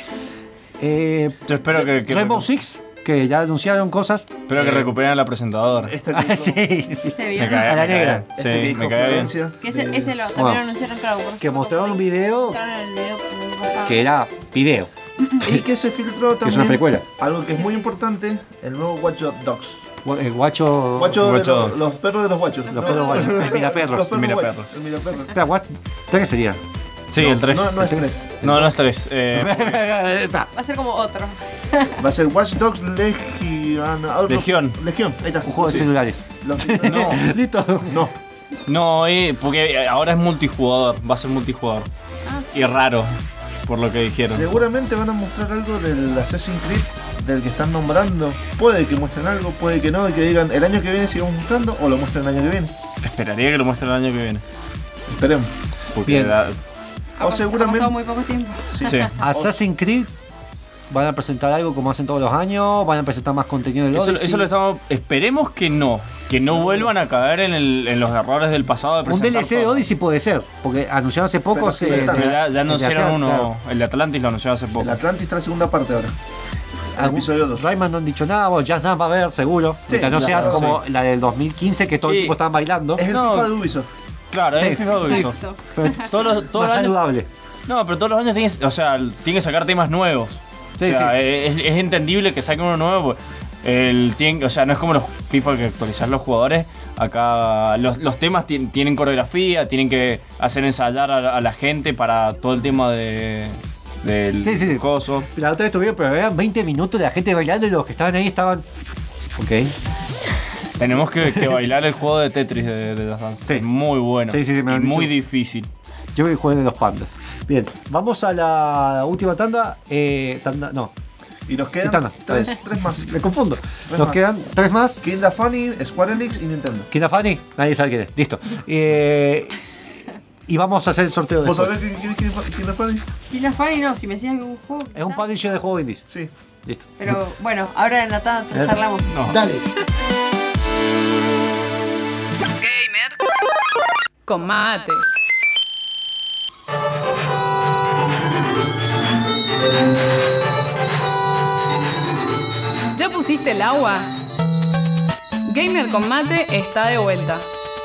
yo espero que Rainbow Six, que ya anunciaron cosas. espero que recuperen a la presentadora. Esta que Sí. Ese Me Beyond cae- A la me cae- negra. Sí, que dijo me cae bien. Florencia Que de- ese lo también Bueno, anunciaron, claro. por que eso mostraron un video mostraron el video pasado. que era video. Y que se filtró Que es también una precuela. algo que es Sí, muy sí. importante, el nuevo Watch Dogs. Guacho. Guacho de Guacho. los perros de los guachos. Los perros guachos. El miraperros. Los perros El guachos. miraperros. El miraperros. Espera, ¿3 sería? Sí, el 3. No es El 3. No es 3. Va a ser como otro. Va a ser Watch Dogs Legion. Legión. Legión, ahí está. Un juego de Sí. celulares. No, Listo. No. no, porque ahora es multijugador, va a ser multijugador. Ah, sí. Y raro. por lo que dijeron. Seguramente van a mostrar algo del Assassin's Creed del que están nombrando. Puede que muestren algo, puede que no, y que digan el año que viene sigamos mostrando o lo muestren el año que viene. Esperaría que lo muestren el año que viene. Esperemos. Porque Bien. O seguramente. Ha pasado muy poco tiempo. Sí. Sí. Assassin's Creed van a presentar algo como hacen todos los años, van a presentar más contenido del Odyssey. Eso lo estamos. Esperemos que no vuelvan a caer en los errores del pasado de Un presentar DLC de todo. Odyssey puede ser, porque anunciaron hace poco. Pero sí, está Pero ya el de anunciaron acá, uno, claro. el de Atlantis lo anunciaron hace poco. El Atlantis está en la segunda parte ahora. El episodio 2. Rayman no han dicho nada, bueno, Just Dance va a haber, seguro. Sí, Mientras no sea claro, como la del 2015 que todo el Sí. tiempo estaban bailando. Es el No. FIFA de Ubisoft. Claro, Sí. es FIFA de Ubisoft. Exacto. Pero Todos más los años. saludable. No, pero todos los años tienen que sacar temas nuevos. Sí, o sea, sí. es entendible que saquen uno nuevo. O sea, no es como los FIFA que actualizar los jugadores. Acá los temas tienen coreografía, tienen que hacer ensayar a la gente para todo el tema del Sí. coso. La otra vez tuvieron, pero eran 20 minutos de la gente bailando y los que estaban ahí estaban. Ok. Tenemos que bailar el juego de Tetris de Just Dance. Sí. Es muy bueno. Sí, me y han muy dicho. difícil. Yo voy a jugar de los pandas. Bien, vamos a la última tanda. No, Y nos quedan Titana. tres más. me confundo. Nos más. quedan 3 más. Kinda Funny, Square Enix y Nintendo. ¿Quién es Fanny? Nadie sabe quién es. Listo. Y vamos a hacer el sorteo de ¿Vos después. sabés quién es Kinda Funny? Y la Fanny no, si me decían algún juego. Es un quizá. publisher de juegos indies. Sí. Listo. Pero bueno, ahora en la tanda charlamos. No. Dale. Gamer Con mate. ¿Ya pusiste el agua? Gamer con mate está de vuelta.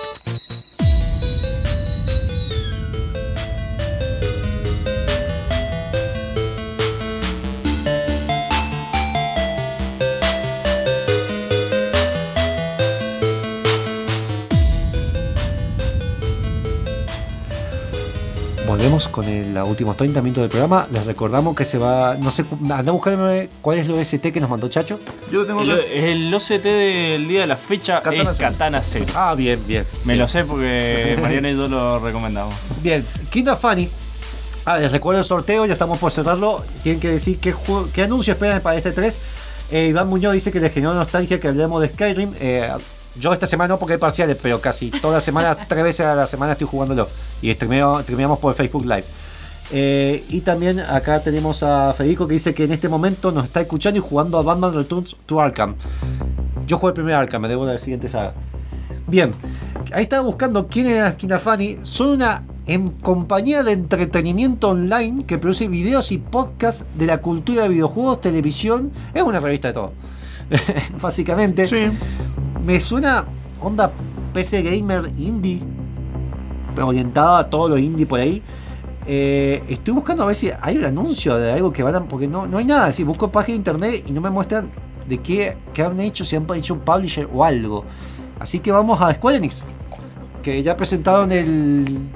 Volvemos con los últimos 30 minutos del programa. Les recordamos que se va. No sé, anda a buscarme cuál es el OST que nos mandó Chacho. Yo lo tengo acá. El OCT del día de la fecha Katana es Zero. Katana Zero. Ah, bien. Me lo sé porque Mariano y yo lo recomendamos. Bien, Kinda Funny. Les recuerdo el sorteo, ya estamos por cerrarlo. Tienen que decir qué anuncio esperan para este 3. Iván Muñoz dice que les generó nostalgia que hablemos de Skyrim. Yo esta semana no porque hay parciales, pero casi toda la semana, 3 veces a la semana estoy jugándolo. Y streameamos por Facebook Live. Y también acá tenemos a Federico que dice que en este momento nos está escuchando y jugando a Batman Returns to Arkham. Yo jugué el primer Arkham, me debo de la siguiente saga. Bien, ahí estaba buscando quién era Kinda Funny. Son una compañía de entretenimiento online que produce videos y podcasts de la cultura de videojuegos, televisión. Es una revista de todo. Básicamente. Sí. Me suena onda PC gamer indie, orientada a todo lo indie por ahí. Estoy buscando a ver si hay un anuncio de algo que van a. Porque no hay nada. Si busco página de internet y no me muestran de qué han hecho, si han hecho un publisher o algo. Así que vamos a Square Enix, que ya presentaron en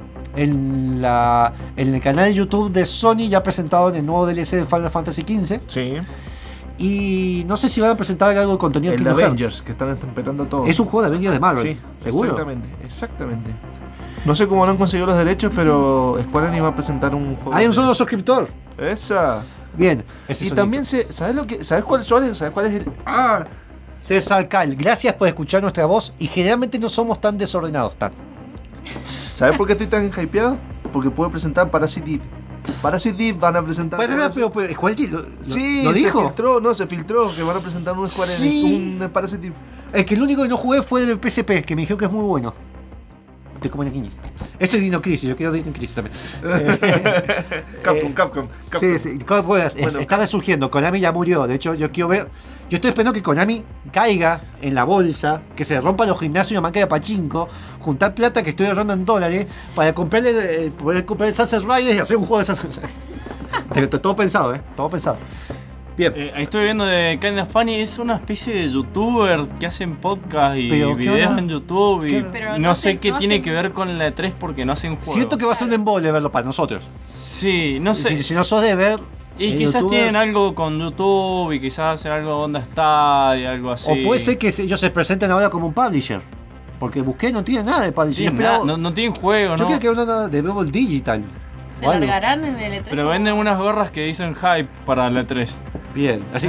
el canal de YouTube de Sony, ya presentaron el nuevo DLC de Final Fantasy XV. Sí. Y no sé si van a presentar algo de contenido El de Kingdom Hearts. Avengers, que están esperando todo. Es un juego de Avengers de Marvel. Sí, ¿seguro? exactamente. No sé cómo no han conseguido los derechos, pero Square Enix va a presentar un juego. Hay un solo suscriptor. Esa. Bien. Ese Y solito. también ¿sabes cuál es el? Ah, César Cal, gracias por escuchar nuestra voz y generalmente no somos tan desordenados. ¿sabes por qué estoy tan hypeado? Porque puedo presentar Parasite Eve. Parasite Eve van a presentar. Pero Square Enix Sí, lo dijo. se filtró que van a presentar un Square Enix, Sí. un Parasite Eve. Es que el único que no jugué fue el PSP, que me dijeron que es muy bueno. De como una niña. Eso es Dino Crisis, yo quiero Dino Crisis también. Capcom. Sí. Está resurgiendo. Konami ya murió. De hecho, yo quiero ver. Yo estoy esperando que Konami caiga en la bolsa, que se rompan los gimnasios y una máquina de pachinko, juntar plata que estoy ahorrando en dólares para poder comprar el Sunset Riders y hacer un juego de Sunset Riders. Todo pensado, todo pensado. Bien. Ahí estoy viendo de Kinda Funny, es una especie de youtuber que hacen podcast y Pero, ¿qué videos onda? en YouTube y Pero no no sé hacen- qué no tiene hacen- que ver con la E3 porque no hacen juegos. Siento que va a ser un embole verlo para nosotros. Sí, no sé. Si no sos de ver. Y quizás youtubers- tienen algo con YouTube y quizás hacer algo onda está y algo así. O puede ser que ellos se presenten ahora como un publisher. Porque busqué, no tiene nada de publisher. Sí, Yo esperaba- no tienen juego, yo ¿no? creo que una de Bubble Digital. ¿Se largarán en el E3? Pero venden unas gorras que dicen hype para la E3. Bien, así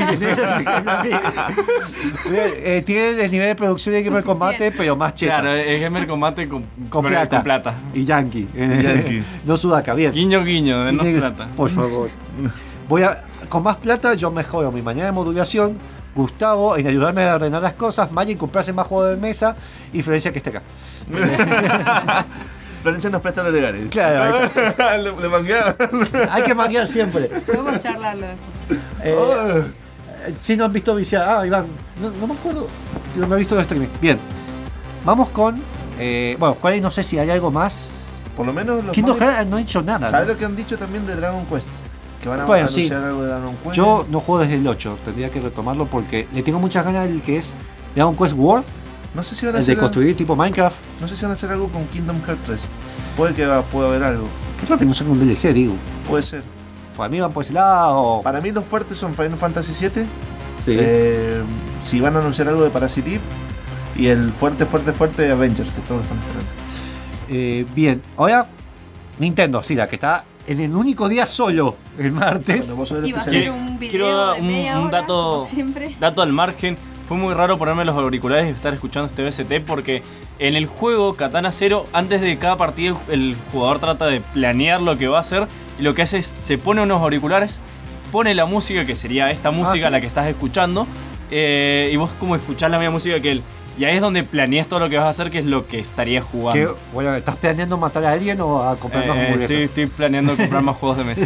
tienen el nivel de producción de Gamer Combate, pero más cheta. Claro, es Gamer Combate con plata. Y Yankee. No Sudaca, bien. Guiño, guiño, denos plata. Por favor. Con más plata yo mejoro mi manera de modulación. Gustavo en ayudarme a ordenar las cosas. Maya en comprarse más juegos de mesa. Y Florencia que esté acá. Florencia nos presta los legales. Claro. Le manguearon. Hay que manguear siempre. Podemos charlarlo después. Si no han visto viciar. Iván. No me acuerdo. Si no me he visto los streaming. Bien. Vamos con. ¿Cuál? No sé si hay algo más. Por lo menos los Kingdom Hearts no ha dicho nada. ¿Sabes ¿no? lo que han dicho también de Dragon Quest? Que van a anunciar algo de Dragon Quest. Yo no juego desde el 8. Tendría que retomarlo porque le tengo muchas ganas del que es Dragon Quest World. No sé si van a el hacer de construir tipo Minecraft. No sé si van a hacer algo con Kingdom Hearts 3. Puede que pueda haber algo. Creo que no son un DLC, digo. Puede ser. Para mí van por ese lado. Para mí los fuertes son Final Fantasy VII. Sí. Si van a anunciar algo de Parasite Eve. Y el fuerte de Avengers, que todos están esperando. Bien, ahora Nintendo, sí, la que está en el único día solo, el martes. Y va a ser un video quiero de media un hora, dato, como siempre. dato al margen. Fue muy raro ponerme los auriculares y estar escuchando este VST porque en el juego Katana Zero, antes de cada partido, el jugador trata de planear lo que va a hacer y lo que hace es, se pone unos auriculares, pone la música, que sería esta música, ¿sí? La que estás escuchando, y vos como escuchás la misma música que él. Y ahí es donde planeas todo lo que vas a hacer, que es lo que estarías jugando. Bueno, ¿estás planeando matar a alguien o a comprar más hamburguesas? Estoy planeando comprar más juegos de mesa.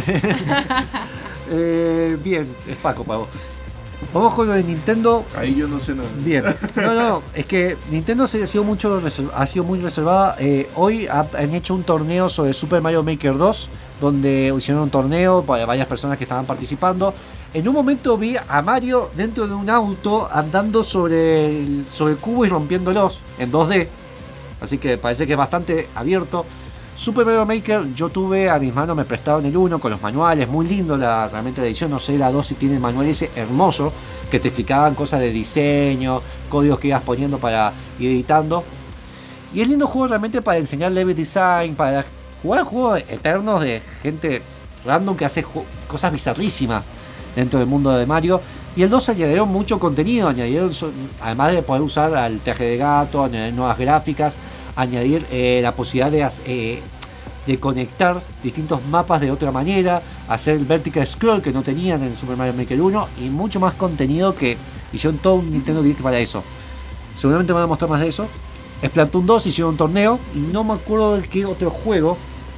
Bien, es Paco, Pavo. Vamos con lo de Nintendo. Ahí yo no sé nada. Bien. No, es que Nintendo ha sido muy reservada. Hoy han hecho un torneo sobre Super Mario Maker 2, donde hicieron un torneo para varias personas que estaban participando. En un momento vi a Mario dentro de un auto andando sobre el cubo y rompiéndolos en 2D. Así que parece que es bastante abierto. Super Mario Maker, yo tuve a mis manos, me prestaron el 1 con los manuales, muy lindo realmente la edición, no sé la 2 si tiene el manual ese hermoso, que te explicaban cosas de diseño, códigos que ibas poniendo para ir editando. Y es lindo juego realmente para enseñar level design, para jugar juegos eternos de gente random que hace cosas bizarrísimas dentro del mundo de Mario. Y el 2 añadieron mucho contenido, además de poder usar al traje de gato, añadir nuevas gráficas, añadir la posibilidad de conectar distintos mapas de otra manera, hacer el vertical scroll que no tenían en Super Mario Maker 1 y mucho más contenido, que hicieron todo un Nintendo Direct para eso. Seguramente van a mostrar más de eso. Splatoon 2 hicieron un torneo y no me acuerdo de qué otro juego.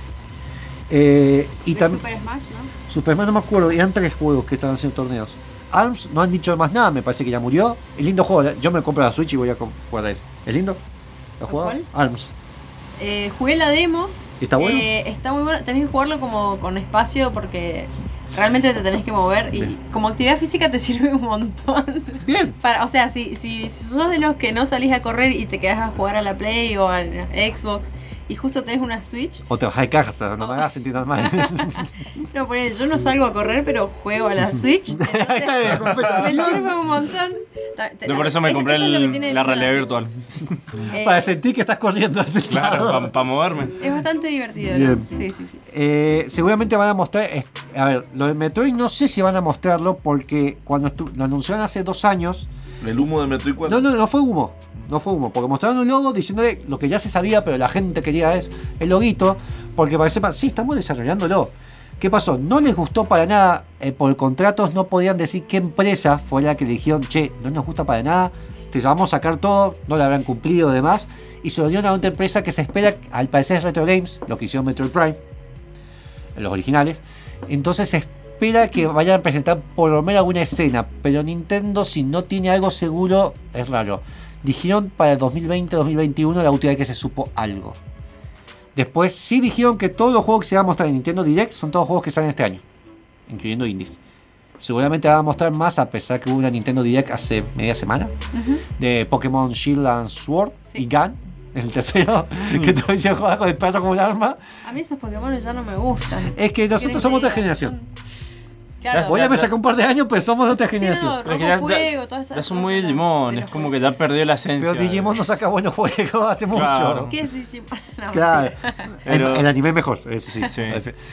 Y también Super Smash, ¿no? Super Smash no me acuerdo, eran 3 juegos que estaban haciendo torneos. ARMS no han dicho más nada, me parece que ya murió. Es lindo juego, yo me compro la Switch y voy a jugar a ese. ¿Es lindo? ¿Lo has jugado? ¿Cuál? ARMS. Jugué la demo. ¿Está bueno? Está muy bueno. Tenés que jugarlo como con espacio porque realmente te tenés que mover. Y Bien. como actividad física te sirve un montón. Bien. O sea, si sos de los que no salís a correr y te quedás a jugar a la Play o a la Xbox y justo tenés una Switch. O te bajás de casa, no me hagas sentir tan mal. No, ponele, yo no salgo a correr, pero juego a la Switch. Entonces, me sirve un montón. Yo por eso me compré eso es lo que tiene la la realidad Switch. virtual. Para sentir que estás corriendo hacia el lado. Claro, para moverme. Es bastante divertido. Bien. ¿No? Sí. Seguramente van a mostrar. A ver, lo de Metroid no sé si van a mostrarlo porque cuando lo anunciaron hace 2 años. El humo de Metroid 4. No fue humo. No fue humo, porque mostraron un logo diciéndole lo que ya se sabía, pero la gente quería es el loguito, porque para que sepan, sí, estamos desarrollándolo. ¿Qué pasó? No les gustó para nada, por contratos no podían decir qué empresa fue la que le dijeron, che, no nos gusta para nada, te vamos a sacar todo, no lo habrán cumplido y demás, y se lo dieron a otra empresa que se espera, al parecer es Retro Games, lo que hicieron Metroid Prime, los originales, entonces se espera que vayan a presentar por lo menos alguna escena, pero Nintendo si no tiene algo seguro, es raro. Dijeron para 2020-2021 la última vez que se supo algo. Después sí dijeron que todos los juegos que se van a mostrar en Nintendo Direct son todos juegos que salen este año, incluyendo indies. Seguramente van a mostrar más, a pesar que hubo una Nintendo Direct hace media semana de Pokémon Shield and Sword y Gun, el tercero, que todo dice juega con el perro como un arma. A mí esos Pokémon ya no me gustan. Es que nosotros somos otra generación. Claro. Voy a me sacar un par de años, pero somos de otra generación. no, Pero es que Rojo Fuego, todas esas ya son muy cosas Digimon, de es los como que ya perdió la esencia. Pero Digimon no saca buenos juegos hace Claro. mucho. ¿Qué es Digimon? No, Claro. Pero- El anime mejor, eso sí. Sí.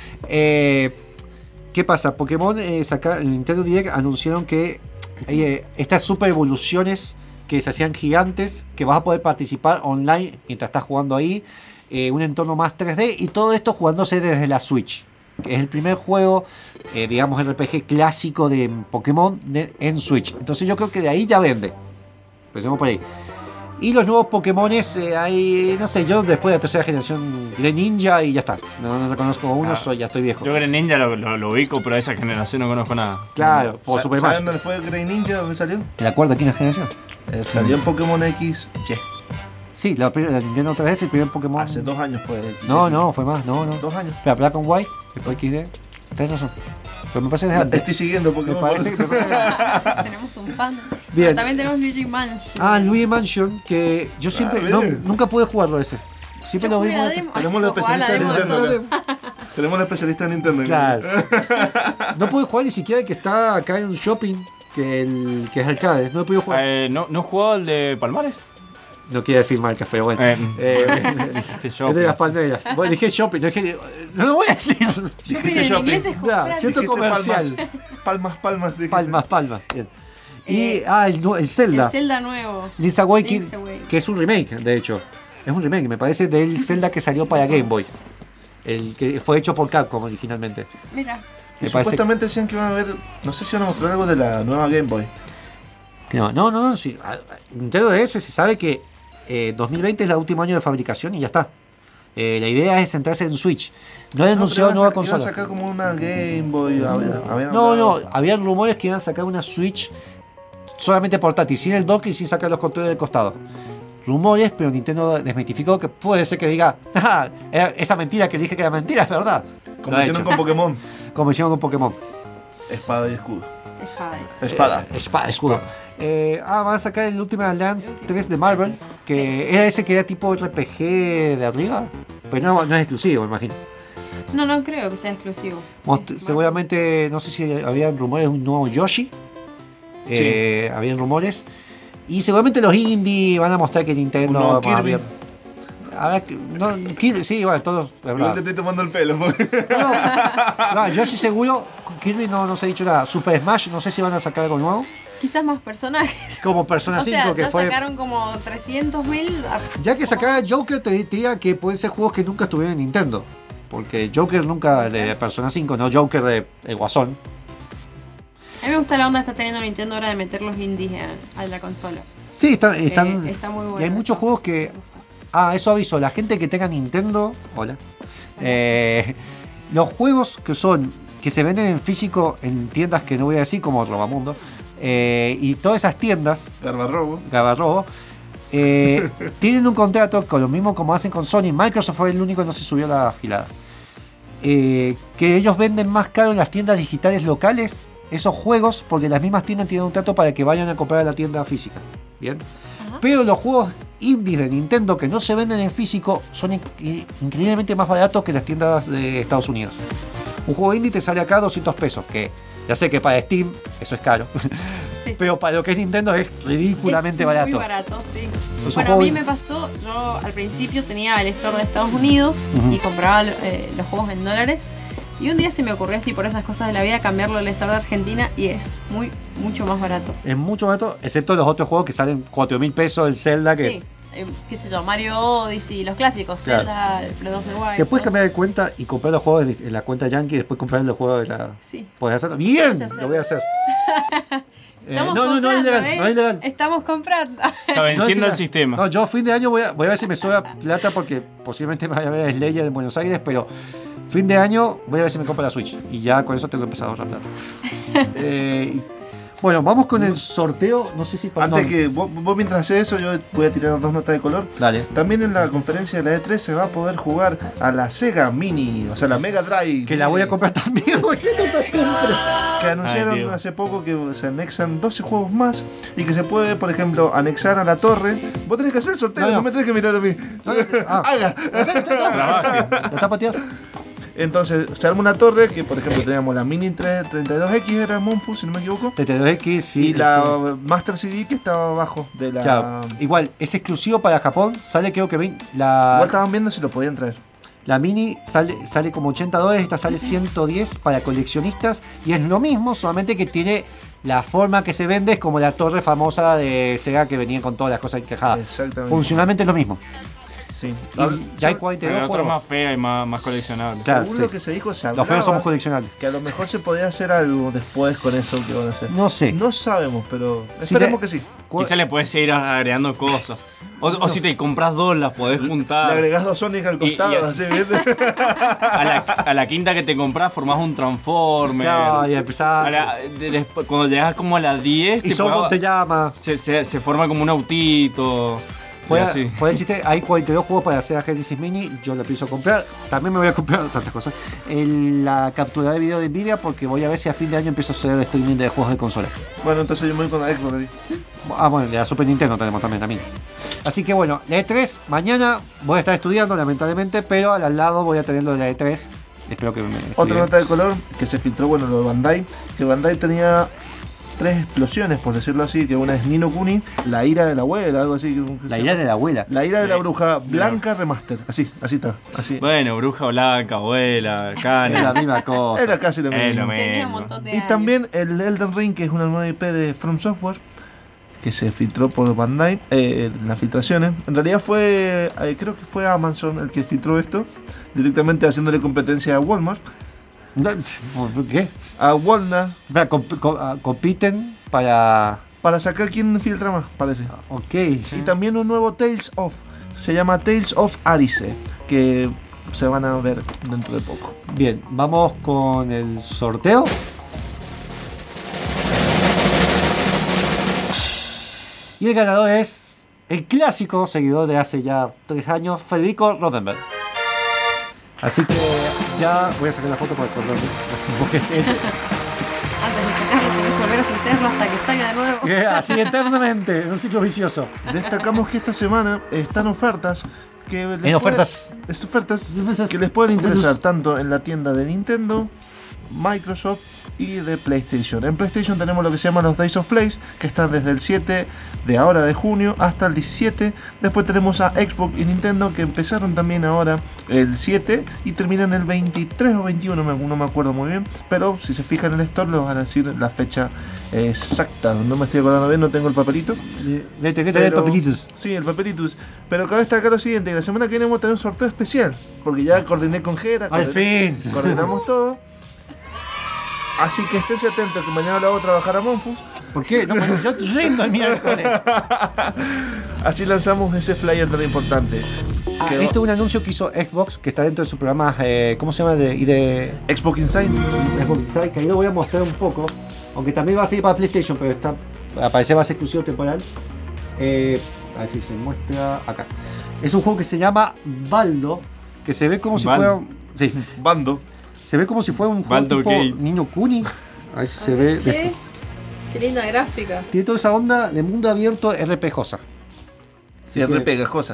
¿Qué pasa? Pokémon en Nintendo Direct anunciaron que estas super evoluciones que se hacían gigantes, que vas a poder participar online mientras estás jugando ahí, un entorno más 3D y todo esto jugándose desde la Switch. Que es el primer juego, digamos, RPG clásico de Pokémon en Switch. Entonces yo creo que de ahí ya vende. Empecemos por ahí. Y los nuevos Pokémones, hay, no sé, yo después de la tercera generación Greninja y ya está. No reconozco a uno, ya estoy viejo. Yo Greninja lo ubico, pero de esa generación no conozco nada. Claro, por Super Smash. ¿Saben dónde fue Grey Ninja? ¿Dónde salió? ¿En la cuarta quinta generación? Salió en Pokémon X. Sí, la Nintendo 3DS, el primer Pokémon. Hace 2 años fue. No, fue más, no. 2 años. Espera, Black and White, después XD. Tenés razón. Pero me parece de antes. Estoy siguiendo Pokémon. Me parece de antes. Tenemos un fan. Bien. Pero también tenemos Luigi Mansion. Luigi Mansion, que yo siempre. bien. Nunca pude jugarlo ese. Siempre Yo lo jugué vimos. la demo. Tenemos la Ay, sí, jugaba la especialista de demo de Nintendo todo. acá. Tenemos la especialista de Nintendo. Claro. No pude jugar ni siquiera el que está acá en un shopping, que es arcade. No he podido jugar. ¿No jugó el de Palmares? No quiero decir marcas, pero bueno. Dijiste Es yo. de las palmeras. Bueno, dije shopping, no lo voy a decir. Shopping en inglés es comprar. Siento comercial. Palmas. Dije. Palmas. Bien. Y el Zelda. El Zelda nuevo. Link's Awakening, Link's Awakening. que es un remake, de hecho. Es un remake, me parece, del Zelda que salió para Game Boy. El que fue hecho por Capcom originalmente. Mira. Y Me parece- supuestamente decían que iban a ver. No sé si van a mostrar algo de la nueva Game Boy. No, sí. Nintendo DS se sabe que 2020 es el último año de fabricación y ya está. La idea es centrarse en Switch. No han anunciado nueva Iban a consola. sacar como una Game Boy. No, habían rumores que iban a sacar una Switch solamente portátil, sin el dock y sin sacar los controles del costado. Rumores, pero Nintendo desmitificó que puede ser que diga, esa mentira que dije que era mentira, es verdad. Como Lo ha hicieron hecho. con Pokémon. Como hicieron con Pokémon. Espada y escudo. Espada. Espada. Escudo. Van a sacar el Ultimate Alliance 3 de Marvel, que era ese que era tipo RPG de arriba, pero no es exclusivo, me imagino. No creo que sea exclusivo. Seguramente, no sé si habían rumores de un nuevo Yoshi. Habían rumores. Y seguramente los indie van a mostrar que Nintendo Un nuevo va a Kirby. ver. A ver, Kirby, sí, bueno, todos. es Yo verdad. te estoy tomando el pelo. Yoshi seguro, Kirby no se ha dicho nada. Super Smash, no sé si van a sacar algo nuevo. Quizás más personajes. Como Persona O 5, sea, que ya fue. sacaron como 300.000. Ya que sacara Joker, te diría que pueden ser juegos que nunca estuvieron en Nintendo. Porque Joker nunca de Persona 5, no Joker de el Guasón. A mí me gusta la onda que está teniendo Nintendo ahora de meter los indies a la consola. Sí, están. Está muy bueno. Y hay muchos juegos que. Eso aviso, la gente que tenga Nintendo. Hola. Los juegos que se venden en físico en tiendas que no voy a decir, como Robamundo. Y todas esas tiendas. Garbarrobo. Tienen un contrato con lo mismo como hacen con Sony. Microsoft fue el único que no se subió la gilada. Que ellos venden más caro en las tiendas digitales locales esos juegos, porque las mismas tiendas tienen un trato para que vayan a comprar a la tienda física. Bien. Pero los juegos indies de Nintendo que no se venden en físico son increíblemente más baratos que las tiendas de Estados Unidos. Un juego indie te sale acá 200 pesos, que ya sé que para Steam eso es caro. Sí. Pero para lo que es Nintendo es ridículamente barato. Muy barato, sí. Es un Bueno, a juego mí me pasó, yo al principio tenía el store de Estados Unidos y compraba los juegos en dólares. Y un día se me ocurrió así por esas cosas de la vida cambiarlo al store de Argentina y es mucho más barato. Es mucho barato, excepto los otros juegos que salen 4.000 pesos, el Zelda que... Sí, qué sé yo, Mario Odyssey, los clásicos, Claro. Zelda, el Breath of the Wild. Que puedes cambiar de cuenta y comprar los juegos en la cuenta Yankee y después comprar los juegos de la... Sí. ¿Puedes hacerlo? ¡Bien! Puedes hacerlo. Lo voy a hacer. Estamos no es comprando, ilegal, no es ilegal. Estamos comprando. Está venciendo No, el encima- sistema. No, yo fin de año voy a ver si me sobra plata porque posiblemente me vaya a ver a Slayer en Buenos Aires, pero fin de año voy a ver si me compro la Switch y ya con eso tengo que empezar a ahorrar plata. Bueno, vamos con el sorteo. No sé si para Antes que vos mientras haces eso, yo voy a tirar 2 notas de color. Dale. También en la conferencia de la E3 se va a poder jugar a la Sega Mini, o sea, la Mega Drive. Que la voy a comprar también. ¿Por qué no te compras? Que anunciaron Ay, Dios. hace poco que se anexan 12 juegos más y que se puede, por ejemplo, anexar a la torre. Vos tenés que hacer el sorteo, no me tenés que mirar a mí. Ah. Haga. Trabaje. ¿Lo está pateando? Entonces se arma una torre que, por ejemplo, teníamos la Mini 32X, era Monfu, si no me equivoco. 32X, sí. Y la Master CD que estaba abajo de la... Claro, igual, es exclusivo para Japón. Sale creo que Igual la estaban viendo si lo podían traer. Mini sale como $80, esta sale 110 para coleccionistas. Y es lo mismo, solamente que tiene la forma que se vende, es como la torre famosa de Sega que venía con todas las cosas encajadas. Exactamente. Funcionalmente es lo mismo. Sí. Y ya hay 42 Pero otra juegos. más fea y más coleccionable. Claro, Según sí. lo que se dijo, se Los hablaba feos somos coleccionables. que a lo mejor se podía hacer algo después con eso que van a hacer. No sé. No sabemos, pero Si esperemos le- que sí. Quizá le puedes seguir agregando cosas. O si te compras dos, las podés Le juntar. agregás 2 Sonic al costado, y- así, ¿viste? A la quinta que te compras, formás un Transformer. Claro, y empezar. Cuando llegas como a la 10, Y Sordon te llama. se forma como un autito. y así. Fue el chiste, hay 42 juegos para hacer a Genesis Mini, yo lo pienso comprar. También me voy a comprar tantas cosas. La captura de video de Nvidia porque voy a ver si a fin de año empiezo a hacer streaming de juegos de consola. Bueno, entonces yo me voy con la Xbox ahí. ¿Sí? Ah, bueno, de la Super Nintendo tenemos también la Mini. Así que bueno, la E3, mañana voy a estar estudiando lamentablemente, pero al lado voy a tener lo de la E3. Espero que me Otra estudie. nota de color que se filtró, bueno, lo de Bandai, que Bandai tenía 3 explosiones, por decirlo así, que una es Ni no Kuni, la ira de la abuela, algo así. La ira de la abuela. La ira de la bruja blanca remaster, así está, así. Bueno, bruja blanca, abuela, cana. Es la misma cosa. Era casi lo Es mismo. lo Tenía un mismo. montón de Y años. también el Elden Ring, que es una nueva IP de From Software, que se filtró por Bandai, las filtraciones. En realidad fue, creo que fue Amazon el que filtró esto, directamente haciéndole competencia a Walmart. ¿Por qué? A Walmart, Vea, compiten para. para sacar quién filtra más, parece. Ok. Y también un nuevo Tales of, se llama Tales of Arise, que se van a ver dentro de poco. Bien, vamos con el sorteo. Y el ganador es el clásico seguidor de hace ya 3 años, Federico Rodenberg. Así que ya voy a sacar la foto para acordarme. Porque Antes de sacarlo, tenés que volver a sortearlo hasta que salga de nuevo. así eternamente, en un ciclo vicioso. Destacamos que esta semana están ofertas que les En ofertas. es ofertas que les pueden interesar tanto en la tienda de Nintendo, Microsoft y de PlayStation. En PlayStation tenemos lo que se llama los Days of Play, que están desde el 7 de ahora de junio hasta el 17. Después tenemos a Xbox y Nintendo, que empezaron también ahora el 7 y terminan el 23 o 21, no me acuerdo muy bien, pero si se fijan en el store les van a decir la fecha exacta. No me estoy acordando bien, no tengo el papelito. Vete, de Pero- papelitos. Sí, el papelitos. Pero cabe destacar lo siguiente: la semana que viene vamos a tener un sorteo especial. Porque ya coordiné con Jera. Al fin. Coordinamos todo. Así que esténse atentos que mañana lo hago trabajar a Monfus. ¿Por qué? No, pues yo rindo el miércoles. Así lanzamos ese flyer tan importante. Que Esto es un anuncio que hizo Xbox, que está dentro de su programa, ¿cómo se llama? de Xbox Inside. Xbox Inside, que ahí lo voy a mostrar un poco. Aunque también va a seguir para PlayStation, pero está, al parecer va a ser exclusivo temporal. A ver si se muestra acá. Es un juego que se llama Baldo, que se ve como si fuera. Sí, Bando. se ve como si fuera un juego Baldo tipo Gate. Niño Kuni. A ver si se ve. Che, qué linda gráfica. Tiene toda esa onda de mundo abierto RPGosa. Y re pegajosa.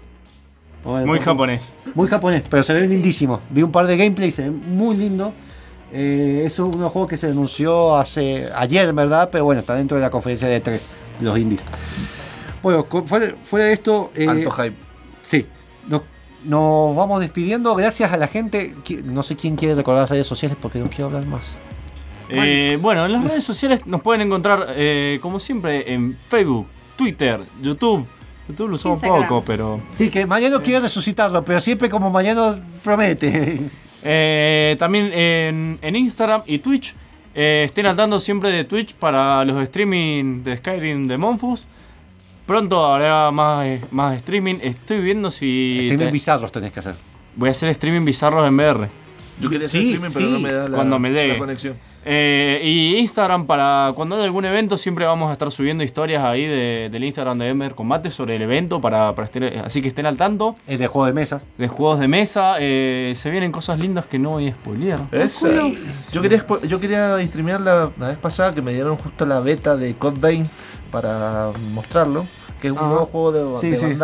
Muy japonés. Muy japonés, pero se ve lindísimo. Vi un par de gameplay, se ve muy lindo. Es un juego que se anunció ayer, ¿verdad? Pero bueno, está dentro de la conferencia de 3, los indies. Bueno, fuera de esto, Alto hype. sí, nos vamos despidiendo. Gracias a la gente. No sé quién quiere recordar las redes sociales porque no quiero hablar más. Bueno, en las redes sociales nos pueden encontrar, como siempre, en Facebook, Twitter, YouTube. YouTube lo usamos Instagram. poco, pero... Sí, que Mariano quiere resucitarlo, pero siempre como Mariano promete. También en Instagram y Twitch. Estén al tanto siempre de Twitch para los streaming de Skyrim de Monfus. Pronto habrá más streaming. Estoy viendo si... Streaming bizarros tenés que hacer. Voy a hacer streaming bizarros en VR. Yo quería hacer Sí, streaming, pero sí. no me da Cuando me llegue. la conexión. Y Instagram, para cuando haya algún evento, siempre vamos a estar subiendo historias ahí del Instagram de Gamer Combate sobre el evento, así que estén al tanto. Es de juego de mesa. De juegos de mesa, se vienen cosas lindas que no voy a spoilear. Esa. Yo quería streamear la vez pasada que me dieron justo la beta de Code Vein para mostrarlo, que es un nuevo juego de Sí, sí. Bandai,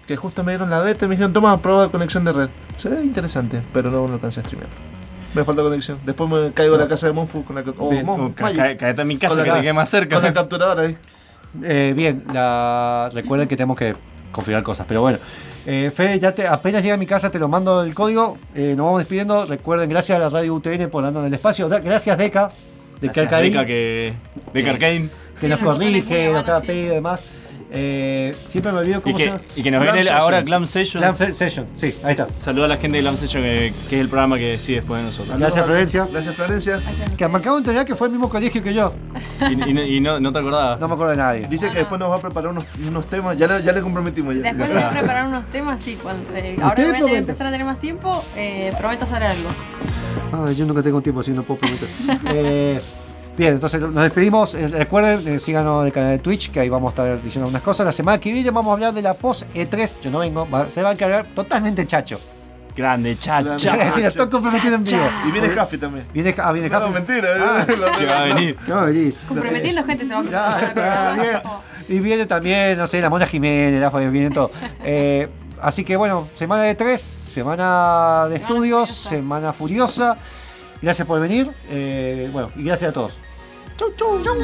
que justo me dieron la beta y me dijeron, toma, prueba conexión de red. Se ve interesante, pero no lo alcancé a streamear. Me falta conexión. Después me caigo a la casa de Monfu con la Caete a mi casa que te quede más cerca. Con la capturadora ahí. Bien, recuerden que tenemos que configurar cosas, pero bueno. Fede, apenas llega a mi casa te lo mando el código. Nos vamos despidiendo. Recuerden, gracias a la Radio UTN por darnos el espacio. Gracias Deca, de Carcadín, Deca Arcane, que nos corrige, nos cada pedido y demás. Siempre me olvido cómo se llama. Y que nos viene ahora Glam Session. Glam Session, sí, ahí está. Saluda a la gente de Glam Session, que es el programa que decide después de nosotros. Gracias Florencia. Gracias Florencia. Que me acabo de enterar que fue el mismo colegio que yo. Y no te acordabas. No me acuerdo de nadie. Dice que después nos va a preparar unos temas. Ya le comprometimos. Ya. Después de preparar unos temas, sí. Ahora que voy a empezar a tener más tiempo, prometo hacer algo. Ay, yo nunca tengo tiempo, así no puedo prometer. Bien, entonces nos despedimos. Recuerden, síganos en el canal de Twitch, que ahí vamos a estar diciendo unas cosas. La semana que viene vamos a hablar de la post E3. Yo no vengo, se va a encargar totalmente Chacho. Grande, Chacho. Sí, lo estoy comprometiendo en vivo. Y viene Jaffi también. Viene Jaffi. No, mentira. Que va a venir. Comprometiendo gente se va a bien. Y viene también, no sé, la Mona Jiménez, vienen todo. Así que bueno, semana de 3, semana de estudios, semana furiosa. Gracias por venir. Bueno, y gracias a todos. Chau, chau, chau.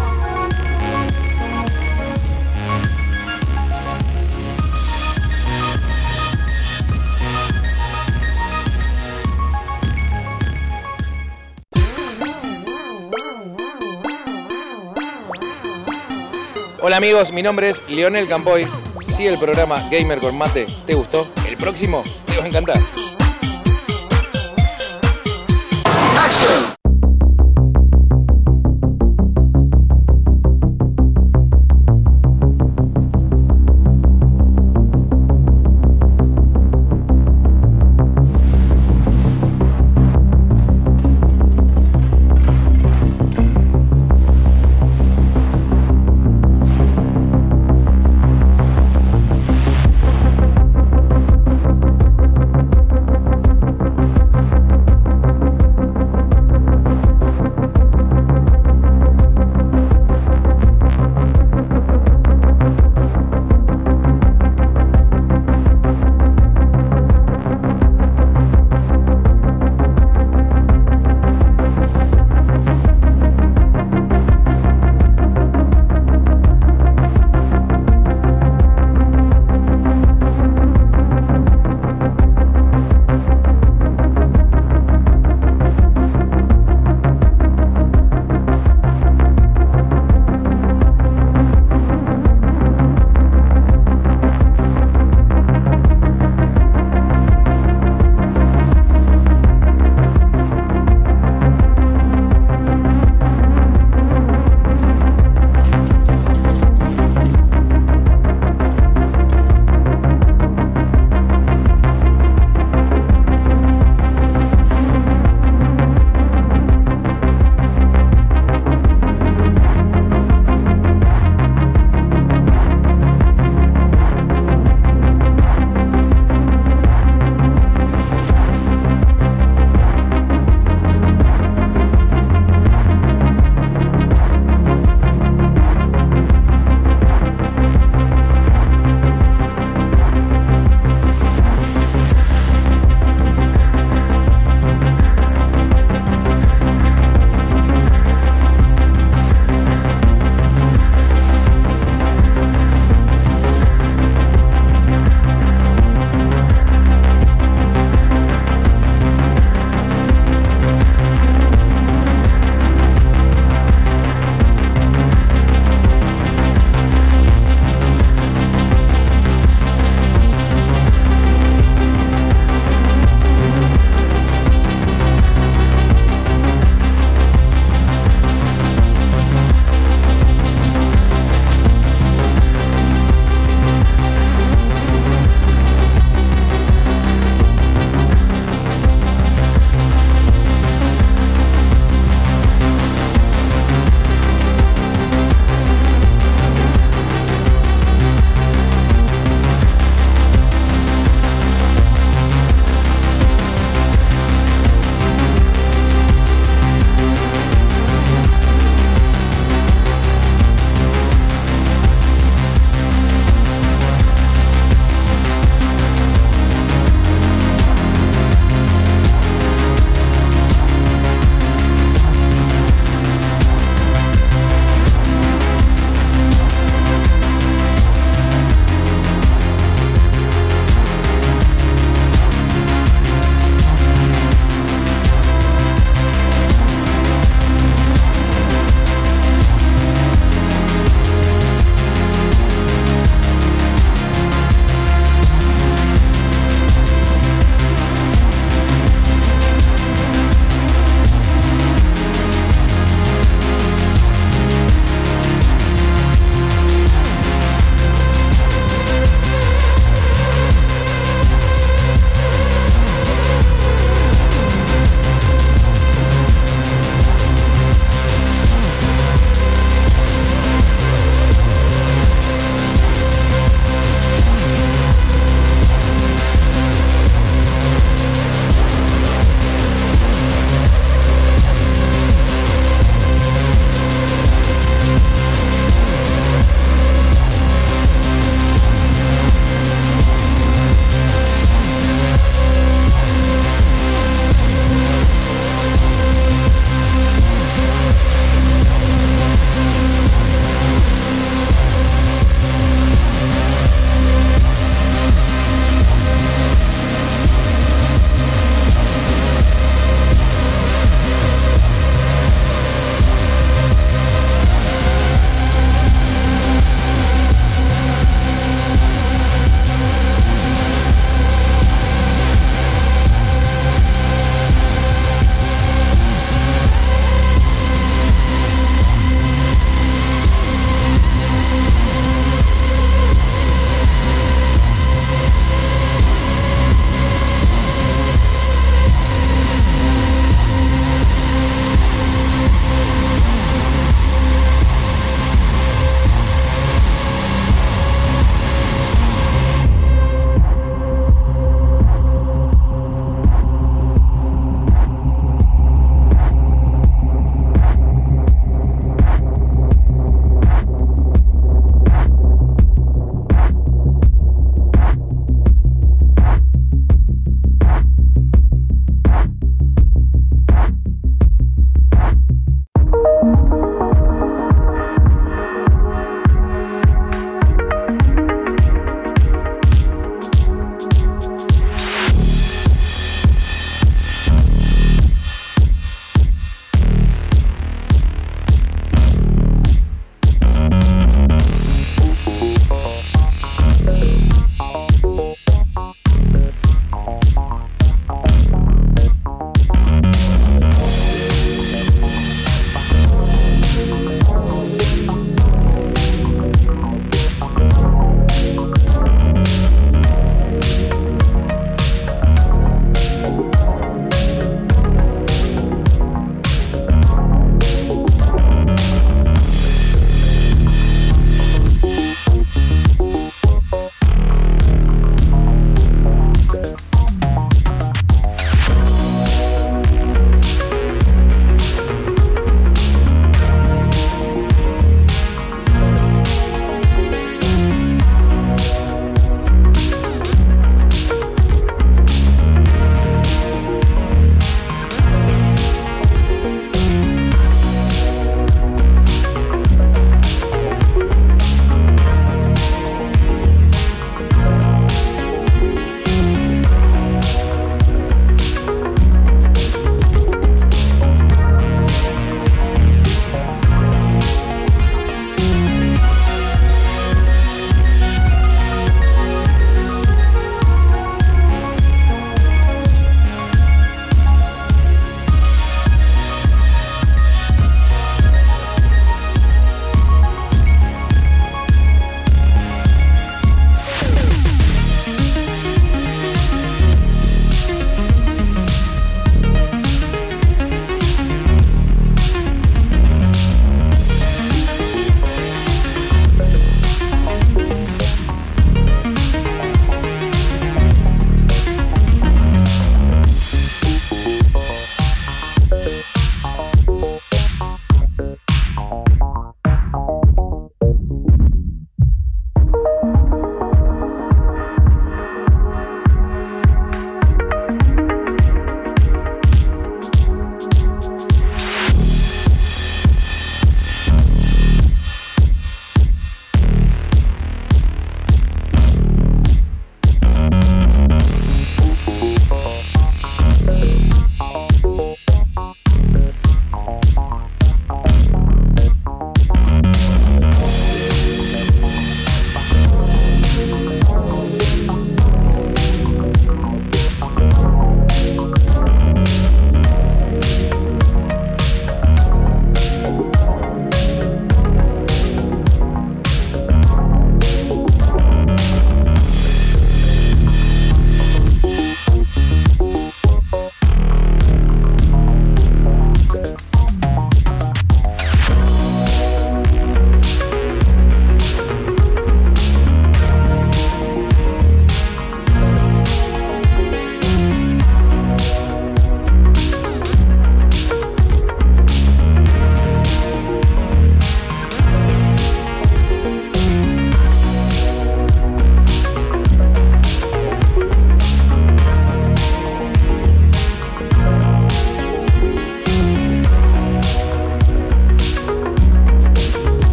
Hola amigos, mi nombre es Leonel Campoy. Si el programa Gamer con Mate te gustó, el próximo te va a encantar.